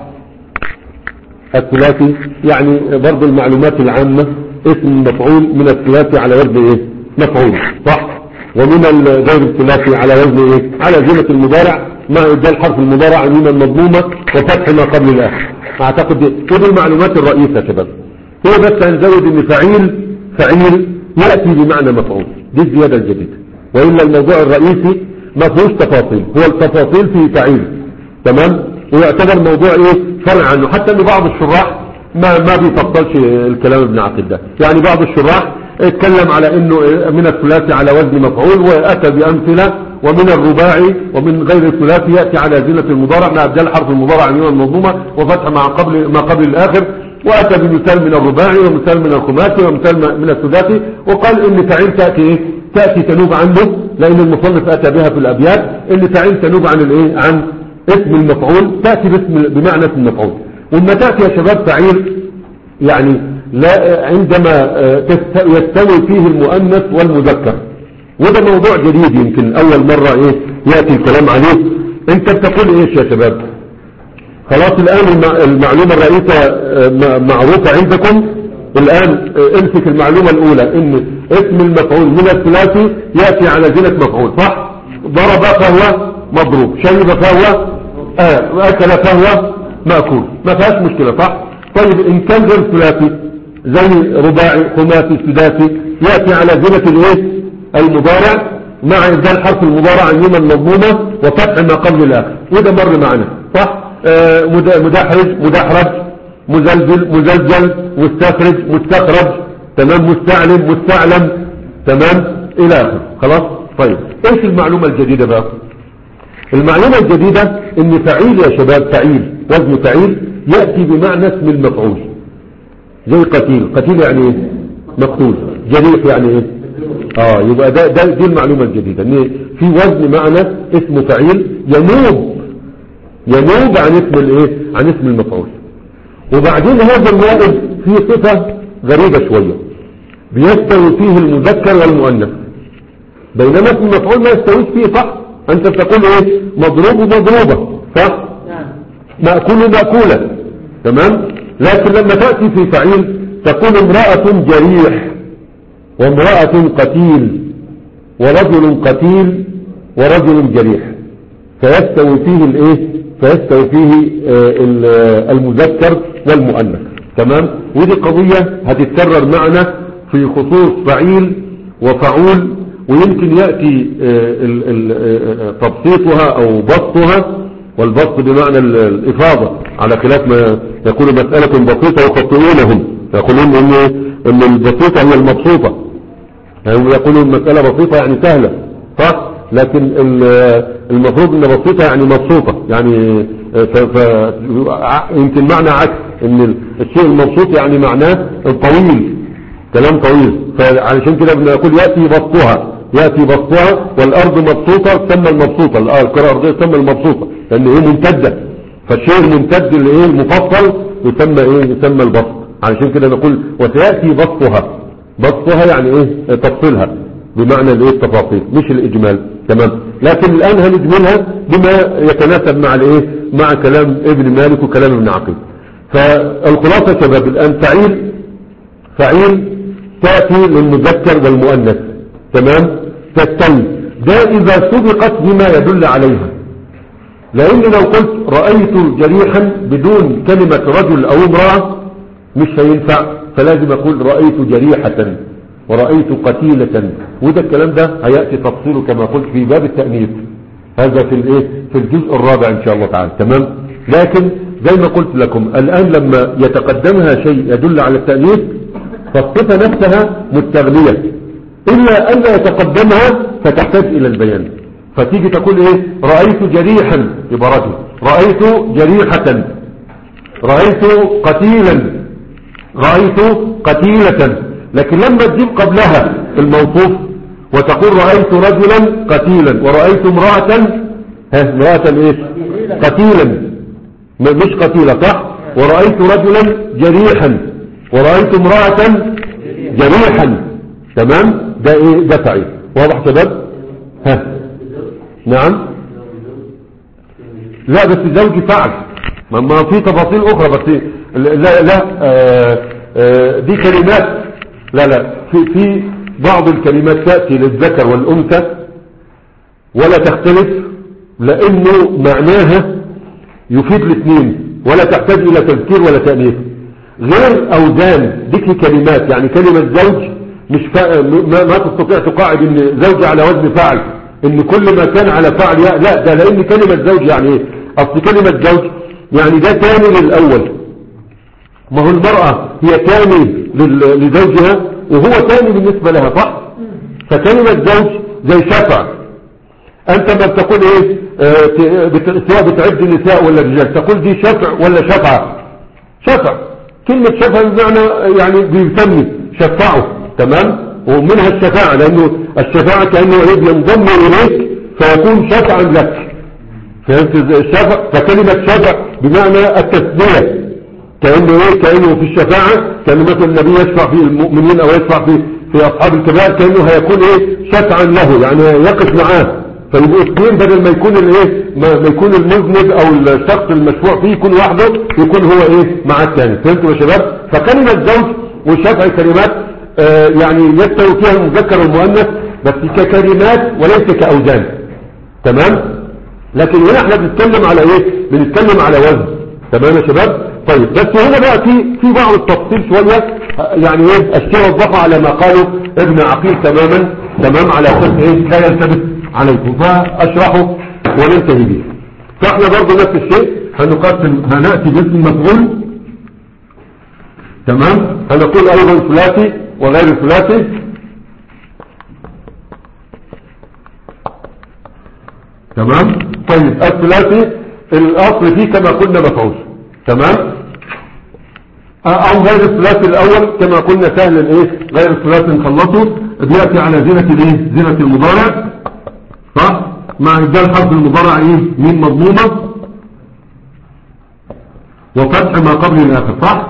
الثلاثي يعني برضو المعلومات العامة اسم مفعول من الثلاثي على وزن ايه مفعول صح. ومن غير الثلاثي على وزن ايه على زمة المضارع مع ابدال حرف المضارع ميما مضمومة وفتح ما قبل الاخر. اعتقد دي المعلومات الرئيسة يا شباب. هو بس هنزود ان فعيل فعيل يأتي بمعنى مفعول دي الزيادة الجديدة وإلا الموضوع الرئيسي ما فيهوش تفاصيل. هو التفاصيل في فعيل. تمام. ويعتبر موضوع ايه فرع عنه حتى ان بعض الشراح ما ما بيفصلش الكلام ابن عقيل ده يعني. بعض الشراح اتكلم على انه من الثلاثي على وزن مفعول واتى بامثله ومن الرباعي ومن غير الثلاثي ياتي على زينة المضارع مع ابدال حرف المضارع ميما المضمومه وفتح مع قبل ما قبل الاخر. واتى بمثال من الرباعي ومثال من الخماسي ومثال من الثلاثي وقال ان فعيل تاتي ايه تاتي تنوب عنه لان المصنف اتى بها في الابيات ان فعيل تنوب عن الايه عن اسم المفعول تاتي باسم بمعنى اسم المفعول. وما تاتي يا شباب فعيل يعني لا عندما يستوي فيه المؤنث والمذكر وده موضوع جديد يمكن اول مرة ايه ياتي الكلام عليه. انت بتقول ايش يا شباب؟ خلاص الان المعلومة الرئيسة معروفة عندكم. الان امسك المعلومة الاولى ان اسم المفعول من الثلاثي ياتي على زينة مفعول صح. ضرب فهو مضروب شرب فهو آه اكل فهو مأكول ما فيهاش مشكلة صح. طيب ان كان غير ثلاثي زي رباعي خماسي سداسي ياتي على زينة الايه المضارع مع ابدال حرف المضارع ميما مضمومة وفتح ما قبل الاخر وده مر معنا صح. آه مدحرج مدحرج مزلزل مزلزل مستخرج مستخرج. تمام. مستعلم مستعلم. تمام الى اخره. خلاص. طيب ايش المعلومة الجديدة بقى المعلومة الجديدة ان فعيل يا شباب، فعيل وزن فعيل يأتي بمعنى اسم المفعول، زي قتيل. قتيل يعني ايه؟ مقتول. جريح يعني ايه؟ اه يبقى ده, ده دي المعلومة الجديدة، ان في وزن معنى اسم فعيل ينوب ينوب عن اسم الايه؟ عن اسم المفعول. وبعدين هذا النائب فيه صفة غريبة شوية، بيستوي فيه المذكر والمؤنث، بينما اسم المفعول ما يستويش فيه. صح؟ انت بتقول ايه؟ مضروب ومضروبة، صح؟ مأكول ومأكولة، تمام. لكن لما تأتي في فعيل تقول امرأة جريح وامرأة قتيل ورجل قتيل ورجل جريح، فيستوي فيه الايه؟ فيستوي فيه آه المذكر والمؤنث، تمام. ودي قضية هتتكرر معنا في خصوص فعيل وفعول، ويمكن يأتي آه تبسيطها او بسطها، والبسط بمعنى الإفاضة، على خلاف ما يكون مسألة بسيطة يخطئونهم، يقولون ان ان البسيطة هي المبسوطة، يعني يقولون المسألة بسيطة يعني سهلة، صح؟ لكن المفروض ان بسيطة يعني مبسوطة، يعني يمكن معنى عكس، ان الشيء المبسوط يعني معناه الطويل، كلام طويل. فعلشان كده بنقول يأتي بسطها، يأتي بسطها، والأرض مبسوطة تسمى المبسوطة، الكرة الأرضية تسمى المبسوطة، لأن هي ممتدة، فالشيء الممتد اللي ايه المفصل يسمى ايه؟ يسمى البسط. علشان كده نقول وسيأتي بسطها، بسطها يعني ايه؟ تفصيلها، بمعنى الايه؟ التفاصيل مش الإجمال، تمام. لكن الآن هنجملها بما يتناسب مع الايه؟ مع كلام ابن مالك وكلام ابن عقيل. فالخلاصة شباب الآن فعيل فعيل تأتي للمذكر والمؤنث، تمام. تستوي ده إذا سبقت بما يدل عليها، لأن لو قلت رأيت جريحا بدون كلمة رجل أو امرأة مش هينفع، فلازم أقول رأيت جريحة ورأيت قتيلة، وده الكلام ده هيأتي تفصيله كما قلت في باب التأنيث، هذا في الايه؟ في الجزء الرابع إن شاء الله تعالى، تمام. لكن زي ما قلت لكم الآن لما يتقدمها شيء يدل على التأنيث فالصفة نفسها مستغنية، إلا أن يتقدمها فتحتاج إلى البيان، فتيجي تقول إيه؟ رأيت جريحا يبقى رجل، رأيت جريحة، رأيت قتيلا، رأيت قتيلة. لكن لما تجيب قبلها الموصوف وتقول رأيت رجلا قتيلا ورأيت امرأة، ها امرأة إيه؟ قتيلا مش قتيلة، صح؟ ورأيت رجلا جريحا ورأيت امرأة جريحا، تمام. ده ايه؟ ده فعيل. واضح شباب؟ ها نعم. لا بس زوجي فعل، ما في تفاصيل اخرى، بس لا لا آآ آآ دي كلمات، لا لا في في بعض الكلمات تأتي للذكر والأنثى ولا تختلف، لانه معناها يفيد الاثنين ولا تحتاج الى تذكير ولا تأنيث، غير اوزان. ديك كلمات، يعني كلمة زوج مش فا... ما, ما تستطيع تقاعد ان زوج على وزن فاعل، ان كل ما كان على فاعل لا, لا ده لان كلمة زوج يعني ايه؟ اصل كلمة زوج يعني ده تاني للاول، ما هو المرأة هي تاني لزوجها وهو تاني بالنسبة لها، صح؟ فكلمة زوج زي شفع، انت ما بتقول ايه اه بت... سواء بتعد النساء ولا الرجال تقول دي شفع ولا شفعة، شفع، كلمة شفع بمعنى يعني بيسمي شفعه، تمام. ومنها الشفاعة، لانه الشفاعة كأنه ينضم اليك فيكون شفعا لك، فهمت الشفع؟ فكلمة شفع بمعنى التسمية، كأنه ايه؟ كأنه في الشفاعة كأنه مثلا النبي يشفع في المؤمنين او يشفع في في اصحاب الكبائر، كأنه هيكون ايه؟ شفعا له، يعني يقف معاه، فيبقوا اثنين بدل ما يكون الايه؟ ما يكون المذنب او الشخص المشفوع فيه يكون وحده، يكون هو ايه؟ مع الثاني. فهمتوا يا شباب؟ فكلمة زوج والشفع كلمات آه يعني يستوي فيها المذكر والمؤنث بس ككلمات وليس كأوزان، تمام. لكن هنا احنا بنتكلم على ايه؟ بنتكلم على وزن، تمام يا شباب. طيب بس هنا بقى في في بعض التفصيل شوية، يعني ايه؟ اشترى الضفة على ما قاله ابن عقيل تماما، تمام، على اساس ايه؟ لا يلتبس عليكم، فاشرحه وننتهي به. فاحنا برضه نفس الشيء هنقسم، هنأتي باسم مفعول، تمام. هنقول ايضا ثلاثي وغير ثلاثي، تمام. طيب الثلاثي الاصل فيه كما قلنا مفعول، تمام. او غير الثلاثي الاول كما قلنا سهل الايه، غير الثلاثي نخلصه بياتي على زينة الايه، زينة المضارع، صح، مع ابدال حرف المضارع ايه، ميم مضمومة وفتح ما قبل الاخر، صح.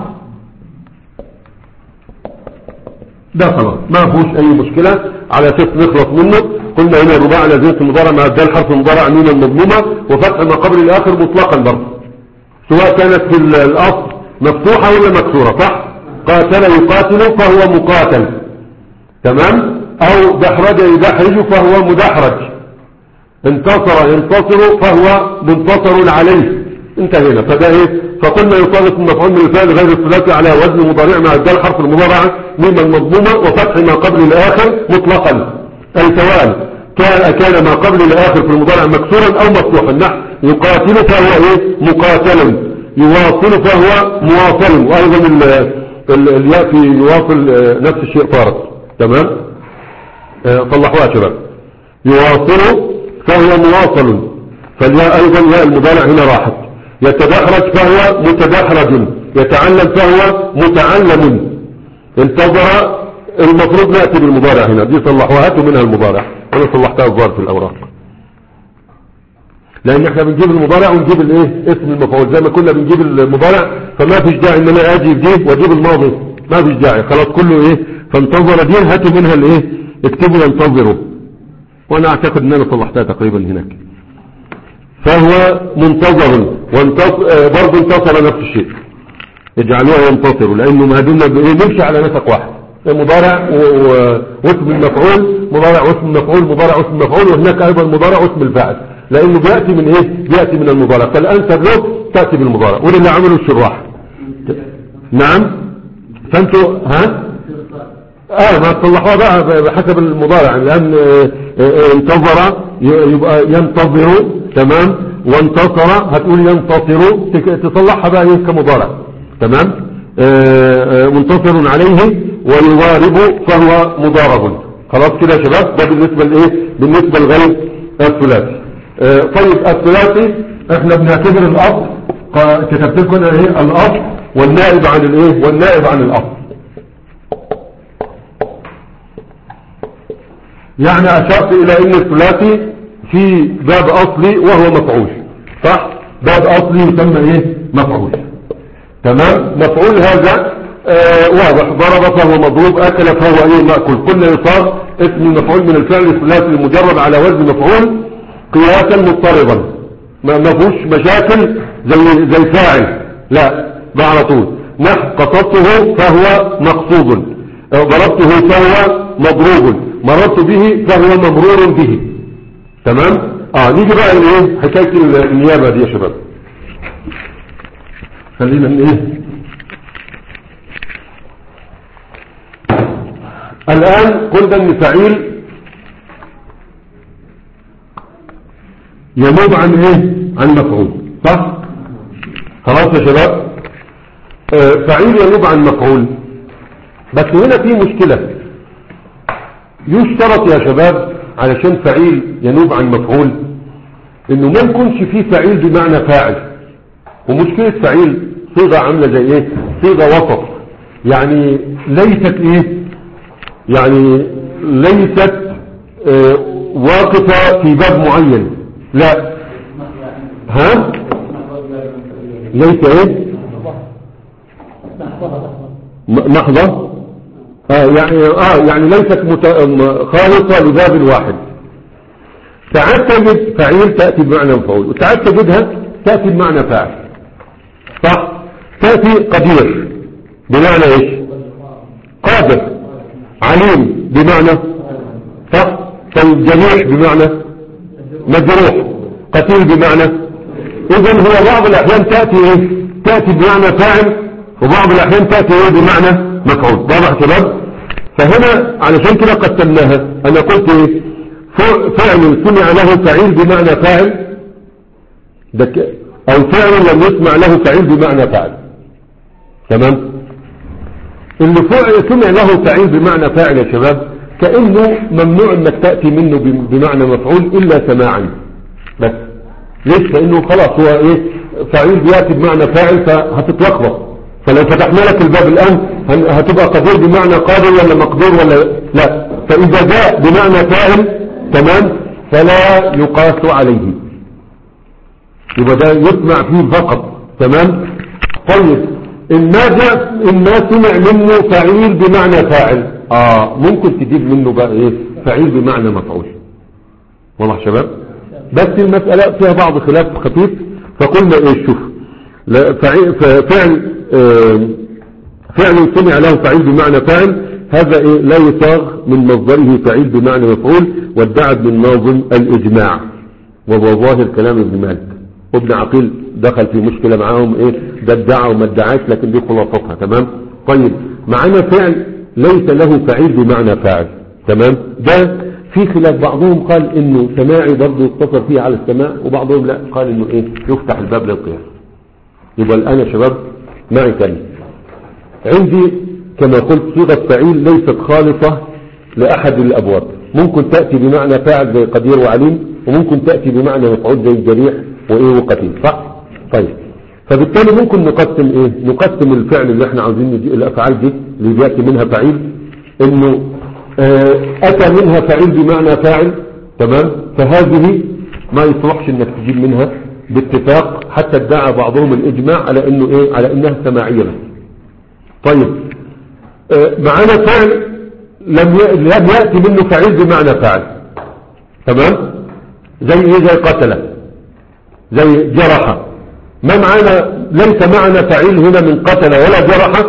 ده خلاص ما فيهوش اي مشكلة على اساس نخلص منه. قلنا هنا الرباع على زينة المضارع مع ابدال حرف المضارع ميم مضمومة وفتح ما قبل الاخر مطلقا برضه، سواء كانت في الاصل مفتوحة ولا مكسورة، صح. قاتل يقاتل فهو مقاتل، تمام. او دحرج يدحرج فهو مدحرج، انتصر ينتصر فهو منتصر عليه، انتهينا. فده ايه، فقلنا يصادف المفعول من الفعل غير الثلاثي على وزن مضارع مع ابدال حرف المضارع ميما مضمومة وفتح ما قبل الاخر مطلقا، اي سواء كان كان ما قبل الاخر في المضارع مكسورا او مفتوحا. نحو يقاتل فهو ايه، مقاتل، يواصل فهو مواصل، وايضا الياء في يواصل نفس الشيء صارت، تمام. صلحوها يا شباب، يواصل فهو مواصل، فالياء ايضا ياء المضارع هنا راحت. يتدحرج فهو متدحرج، يتعلم فهو متعلم. انتظر المفروض نأتي بالمضارع هنا، دي صلحوها، هاتوا منها المضارع، انا صلحتها الظاهر في الاوراق، لان احنا بنجيب المضارع ونجيب الايه، اسم المفعول زي ما كنا بنجيب المضارع، فما فيش داعي ان انا اجي اجيب واجيب الماضي، ما فيش داعي، خلاص كله ايه. فانتظر دي هاتوا منها الايه، اكتبوا ينتظروا، وانا اعتقد ان انا صلحتها تقريبا هناك. فهو منتظر وانتصر برضه، انتصر نفس الشيء، اجعلوها ينتصروا، لانه ما دمنا نمشي على نسق واحد، مضارع واسم المفعول، مضارع واسم المفعول، مضارع واسم المفعول، وهناك ايضا مضارع واسم الفاعل، لانه بياتي من ايه، بياتي من المضارع، فالانسب له تاتي بالمضارع، وده اللي عمله الشراح. نعم، فانتوا ها اه ما تصلحوها بقى بحسب المضارع، لان انتظر يبقى ينتظر، تمام، وانتصر هتقول ينتصر، تصلحها بقى ايه كمضارع، تمام. منتصر عليه ويضارب فهو مضارب، خلاص كده يا شباب. ده بالنسبة لايه، بالنسبة لغير الثلاثي. طيب الثلاثي احنا بنعتبر الاصل، كتبت لكم ايه الاصل والنائب عن الايه، والنائب عن الاصل. يعني اشرت الى ان الثلاثي في باب اصلي وهو مفعول، صح، باب اصلي يسمى ايه، مفعول، تمام. مفعول هذا آه واضح، ضرب فهو مضروب، اكل فهو ايه، مأكل. قلنا يصار اسم المفعول من الفعل الثلاثي المجرد على وزن مفعول قياسا مضطربا، ما فيهوش مشاكل زي زي فاعل، لا ده على طول. نحو قصدته فهو مقصود، ضربته فهو مضروب، مررت به فهو ممرور به، تمام. اه نيجي بقى لايه، حكايه النيابه دي يا شباب. خلينا من ايه الان، قلنا ان فعيل ينوب عن ايه، عن مفعول، صح، خلاص يا شباب. آه فعيل ينوب عن مفعول، بس هنا في مشكلة. يشترط يا شباب علشان فعيل ينوب عن مفعول انه ما يكونش فيه فعيل بمعنى فاعل. ومشكلة فعيل صيغة عاملة زي ايه، صيغة وسط، يعني ليست ايه، يعني ليست اه واقفة في باب معين، لا، ها ليس ايه محضة، اه يعني اه يعني ليست مت... خالصة لباب واحد. ساعات تجد فعيل تأتي بمعنى مفعول، وساعات تجدها تأتي بمعنى فاعل، صح. تأتي قدير بمعنى ايش، قادر. عليم بمعنى، صح. طيب جريح بمعنى مجروح. قتيل بمعنى، اذن هو بعض الاحيان تأتي ايه، تأتي بمعنى فاعل، وبعض الاحيان تأتي ايه بمعنى مفعول، واضح شباب. فهنا علشان كده قسمناها، انا قلت ايه، فعل سمع له فعيل بمعنى فاعل، او فعل لم يسمع له فعيل بمعنى فاعل، تمام. اللي سمع له فعيل بمعنى فاعل يا شباب كأنه ممنوع انك تأتي منه بمعنى مفعول الا سماعا بس، ليش؟ لانه خلاص هو ايه فعيل بياتي بمعنى فاعل فهتتلخبط. فلو فتحنا لك الباب الان هتبقى قدير بمعنى قادر ولا مقدور ولا لا. فاذا جاء بمعنى فاعل تمام فلا يقاس عليه، يبقى ده يسمع فيه فقط. تمام. طيب إن ما جاء إن ما سمع منه فعيل بمعنى فاعل اه ممكن تجيب منه بقى ايه فعيل بمعنى مفعول. واضح شباب؟ بس المسألة فيها بعض خلاف خفيف. فقلنا ايه شوف فعل فعل آه فعل سمع له فعيل بمعنى فاعل هذا إيه لا يصاغ من مصدره فعيل بمعنى مفعول، وادعت من ناظم الإجماع وهو ظاهر كلام ابن مالك. وابن عقيل دخل في مشكلة معاهم ايه ده ادعى وما ادعاش لكن دي خلاصتها. تمام. طيب معنا فعل ليس له فعيل بمعنى فاعل. تمام. ده في خلاف، بعضهم قال انه سماعي برضه يقتصر فيه على السماع، وبعضهم لا قال انه ايه يفتح الباب للقياس. يبقى الان يا شباب معي تاني عندي كما قلت صيغة فعيل ليست خالصة لأحد الأبواب، ممكن تأتي بمعنى فاعل زي قدير وعليم، وممكن تأتي بمعنى مفعول زي الجريح وإيه وقتيل. صح؟ طيب فبالتالي ممكن نقسم إيه نقسم الفعل اللي احنا عاوزين نجي الأفعال دي اللي بيأتي منها فعيل إنه اه أتى منها فعيل بمعنى فاعل. تمام. فهذه ما يصلحش إنك تجيب منها باتفاق، حتى ادعى بعضهم الإجماع على إنه إيه على إنها سماعية. طيب معنا فعل لم يأتي منه فعيل بمعنى فاعل. تمام. زي ايه زي قتل زي جرح. ما معنا ليس معنى فعيل هنا من قتل ولا جرح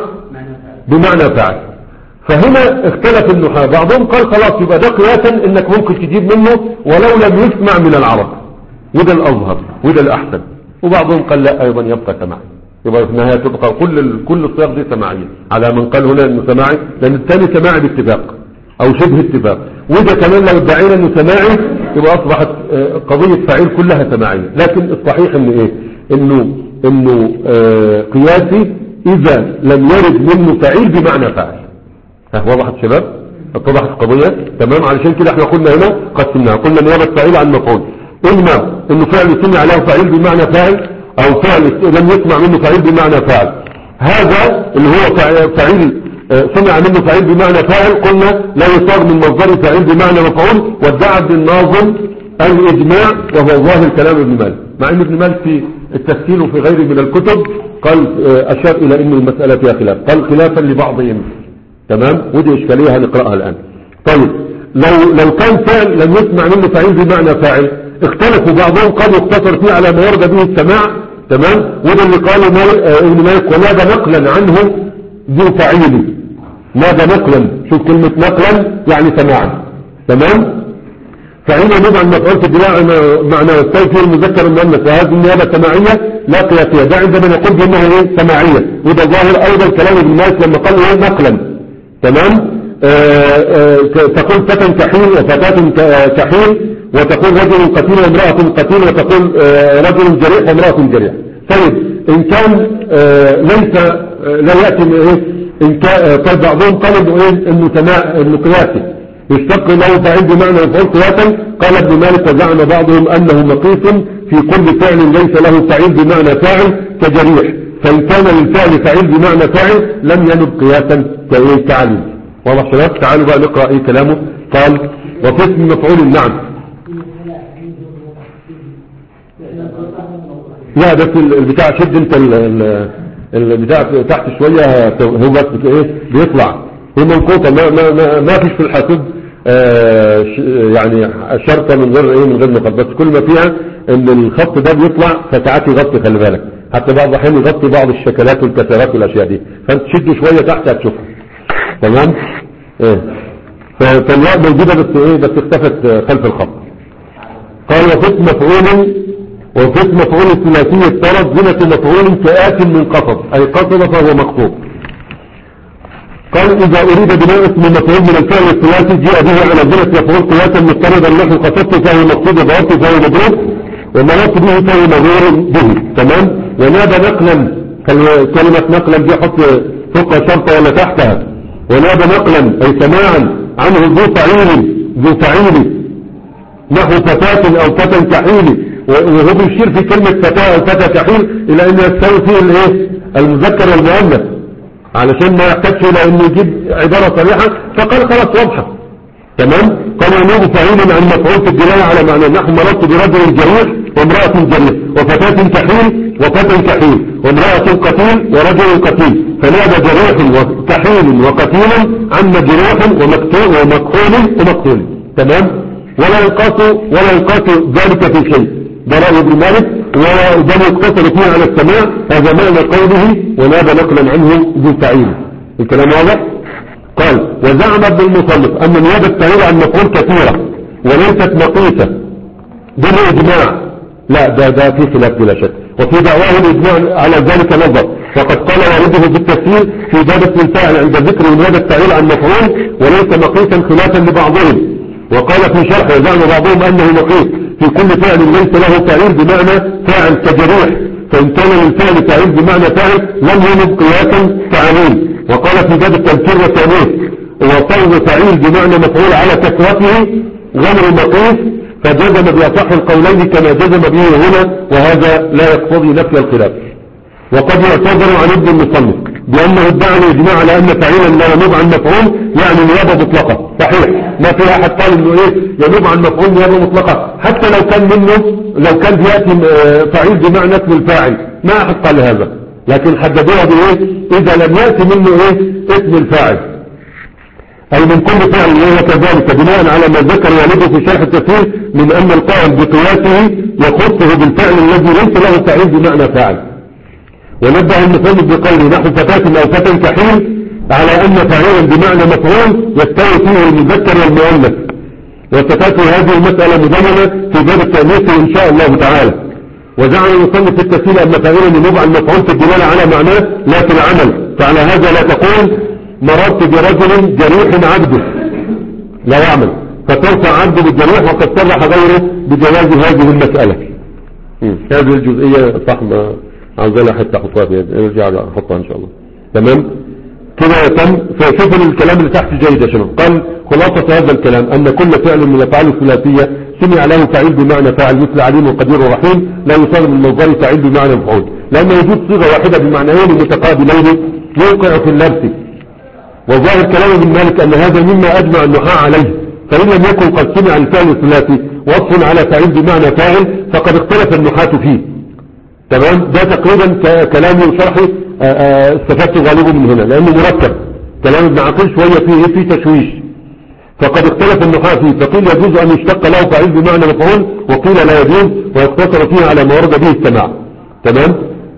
بمعنى فاعل. فهنا اختلف النحاة، بعضهم قال خلاص يبقى ده قياسا انك ممكن تجيب منه ولو لم يسمع من العرب، وده الأظهر وده الأحسن. وبعضهم قال لا أيضا يبقى سماعي، يبقى في النهاية تبقى كل ال... كل الصيغ دي سماعية على من قال هنا انه سماعي، لان الثاني سماعي باتفاق او شبه اتفاق، وده كمان لو ادعينا انه سماعي يبقى اصبحت قضية فعيل كلها سماعية. لكن الصحيح انه ايه انه انه آه قياسي اذا لم يرد منه فعيل بمعنى فاعل. ها وضحت شباب؟ اتضحت القضية. تمام. علشان كده احنا قلنا هنا قسمناها، قلنا نيابة فعيل عن مفعول، اما انه فعل سمع له فعيل بمعنى فاعل او فعل لم يسمع منه فعيل بمعنى فاعل. هذا اللي هو فعيل سمع منه فعيل بمعنى فاعل قلنا لا يصاغ من مصدر فعيل بمعنى مفعول، وادعى ابن الناظم الإجماع وهو ظاهر كلام ابن مالك، مع ان ابن مالك في التسهيل وفي غيره من الكتب قال أشار إلى أن المسألة فيها خلاف، قال خلافا لبعضهم. تمام. ودي إشكالية هنقرأها الآن. طيب لو لو كان فعل لم يسمع منه فعيل بمعنى فاعل اختلفوا، بعضهم قالوا يقتصر فيه على ما ورد به السماع. تمام. وده اللي قاله ابن مالك ونادى نقلا عنه ذو فعيل. نادى نقلا، شوف كلمة نقلا يعني سماعا. تمام. فعيل ينبع المفعول في الدلاء معنى التوفير المذكر المؤنث، وهذه النيابة سماعية لا قياسية. ده عندما نقول بأنه ايه سماعية، وده ظاهر ايضا كلام ابن مالك لما قال ايه نقلا. تمام. آآ آآ تقول فتى كحيل وفتاة كحيل، وتقول رجل قتيل وامرأة قتيل، وتقول رجل جريح وامرأة جريح. طيب ان كان ليس لا يأتي ايه ان كان طيب بعضهم قال انه ايه انه سماع انه قياسي يشتق له فعيل بمعنى مفعول قياسا. قال ابن مالك وزعم بعضهم انه مقيس في كل فعل ليس له فعيل بمعنى فاعل كجريح، فان كان للفعل فعيل بمعنى فاعل لم ينب قياسا كايه كعليم. واضح شباب؟ تعالوا بقى نقرأ ايه كلامه. قال وفي اسم مفعول نعم. لا بس البتاع شد انت البتاع تحت شوية هو بس ايه بيطلع هي منقوطة، ما, ما, ما, ما فيش في الحاسوب آه يعني شرطة من غير ايه من غير نقط، بس كل ما فيها ان الخط ده بيطلع فساعات يغطي، خلي بالك حتى بعض الاحيان يغطي بعض الشكلات والكسرات والاشياء دي، فانت تشد شوية تحت هتشوفها. تمام. ايه فالياء موجودة بس ايه بس اختفت خلف الخط. قال وفي مفعول وفي مفعول الثلاثي الطرد زنة مفعول كآت من قصد، اي قصد فهو مقصود. قال اذا اريد بناء اسم مفعول من الفعل الثلاثي جاء به على زنة مفعول قياسا مضطردا نحو قصدت فهو مقصود وضربت فهو مضروب ومررت به فهو مغرور به. تمام. ونادى نقلا، كلمة نقلا دي حط فوق شرطة ولا تحتها. ونادى نقلا اي سماعا عنه ذو فعيل ذو فعيل نحو فتاة او فتى كحيل، وهو بيشير في كلمة فتاة أو فتى كحيل إلى أن يستوي فيه الايه المذكر والمؤنث علشان ما يحتاجش إلى أن يجيب عبارة صريحة، فقال خلاص واضحة. تمام. قال ينوب فعيلا عن مفعول في الدلالة على معنى نحو مررت برجل جريح وامرأة جريح وفتاة كحيل وفتى كحيل وامرأة قتيل ورجل قتيل، فنادى جريح وكحيل وقتيل عن مجروح ومقتول ومكحول ومقتول. تمام. ولا ينقاس ولا ينقاس ذلك في شيء. براء بن مالك وبل يقتصر فيه على السماع، هذا معنى قوله ونادى نقلا عنه ذو فعيل. الكلام واضح. قال وزعم ابن المصنف أن نيابة التعيين عن مفعول كثيرة وليست مقيسة بالإجماع. لا ده ده في خلاف بلا شك، وفي دعواه الإجماع على ذلك نظر، فقد قال وارده بالتفسير في باب اسم الفاعل عند ذكر نيابة التعيين عن مفعول وليس مقيسا خلافا لبعضهم، وقال في شرح وزعم بعضهم أنه مقيس في كل فعل ليس له تعيين بمعنى فاعل كجريح، فإن كان للفعل تعيين بمعنى فاعل لم ينب قياسا تعليل. وقال في باب التذكير والتأنيث وصوغ فعيل بمعنى مفعول على كثرته غير مقيس، فجزم بأصح القولين كما جزم به هنا، وهذا لا يقتضي نفي الخلاف. وقد يعتذر عن ابن المصنف بأنه ادعى الإجماع على أن فعيلا لا ينوب عن مفعول يعني نيابة مطلقة. صحيح، ما في أحد قال إنه إيه ينوب عن مفعول نيابة مطلقة، حتى لو كان منه لو كان بيأتي فعيل بمعنى اسم الفاعل ما أحد قال هذا، لكن حددوها بإيه إذا لم يأتي منه إيه اسم الفاعل، أي من كل فعل. وكذلك بناء على ما ذكر والده في شرح التفسير من أن القائل بقياسه يخصه بالفعل الذي ليس له تعيين بمعنى فاعل. ونبه المصنف بقوله نحو فتاة أو فتى كحيل على أن فاعلا بمعنى مفعول يستوي فيه المذكر والمؤنث، وستأتي هذه المسألة مبينة في باب التأنيث إن شاء الله تعالى. وزعم المصنف في التفسير أن فاعلا ينوب عن مفعول في الدلالة على معناه لا في العمل، فعلى هذا لا تقول مررت برجل جريح عبده لا يعمل، فترفع عبده بالجريح، وقد صرح غيره بجواز هذه المسألة. هذه الجزئية صح ما عاوزة حتى احطها فيها، ارجع احطها ان شاء الله. تمام كده تم. فشوف الكلام اللي تحت جيد يا شباب. قال خلاصة هذا الكلام أن كل فعل من الأفعال الثلاثية سمع له فاعل بمعنى فاعل مثل عليم وقدير ورحيم لا يصاغ من مصدر فاعل بمعنى مفعول، لأن وجود صيغة واحدة بمعنيين متقابلين يوقع في اللبس. وظاهر كلام ابن مالك أن هذا مما أجمع النحاة عليه، فإن لم يكن قد سمع الفعل الثلاثي وصف على فاعل بمعنى فاعل فقد اختلف النحاة فيه. تمام. ده تقريبا كلامي وشرحي استفدت غالبه من هنا، لأنه مركب كلام ابن عقيل شوية فيه فيه تشويش، فقد اختلف النحاة فيه، فقيل يجوز أن يشتق له فاعل بمعنى مفعول وقيل لا يجوز، ويقتصر فيه على ما ورد به السماع. تمام.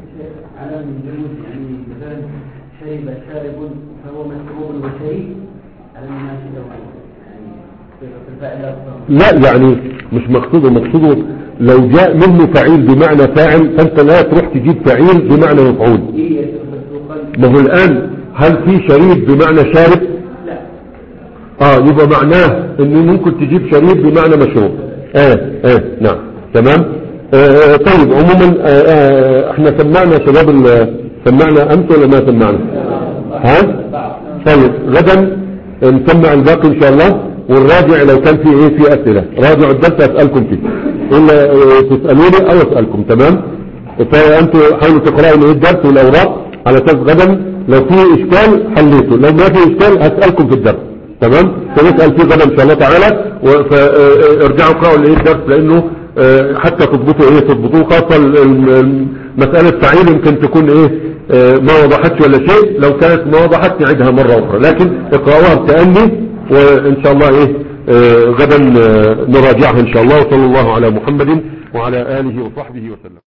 لا يعني مش مقصوده، مقصوده لو جاء منه فعيل بمعنى فاعل فانت لا تروح تجيب فعيل بمعنى مفعول. ما هو الان هل في شريب بمعنى شارب؟ لا. اه يبقى معناه ان ممكن تجيب شريب بمعنى مشروب. اه اه نعم تمام. آه طيب عموما آه آه احنا سمعنا شباب سمعنا امس ولا ما سمعنا؟ ها طيب غدا نسمع الباقي ان شاء الله، والراجع لو كان في ايه في اسئله راجعوا الدرس اسالكم فيه، الا تسالوني او اسالكم. تمام. فانتوا حاولوا تقراوا ايه الدرس والاوراق على اساس غدا لو في اشكال حليته، لو ما في اشكال هسالكم في الدرس. تمام. فنسال فيه غدا ان شاء الله تعالى، فارجعوا اقراوا الايه الدرس، لانه حتى تضبطوا ايه تضبطوه، خاصه مساله فعيل يمكن تكون ايه ما وضحتش ولا شيء، لو كانت ما وضحت نعيدها مره اخرى، لكن اقراوها بتأني وإن شاء الله إيه آه غدا آه نراجعها إن شاء الله. وصلى الله على محمد وعلى آله وصحبه وسلم.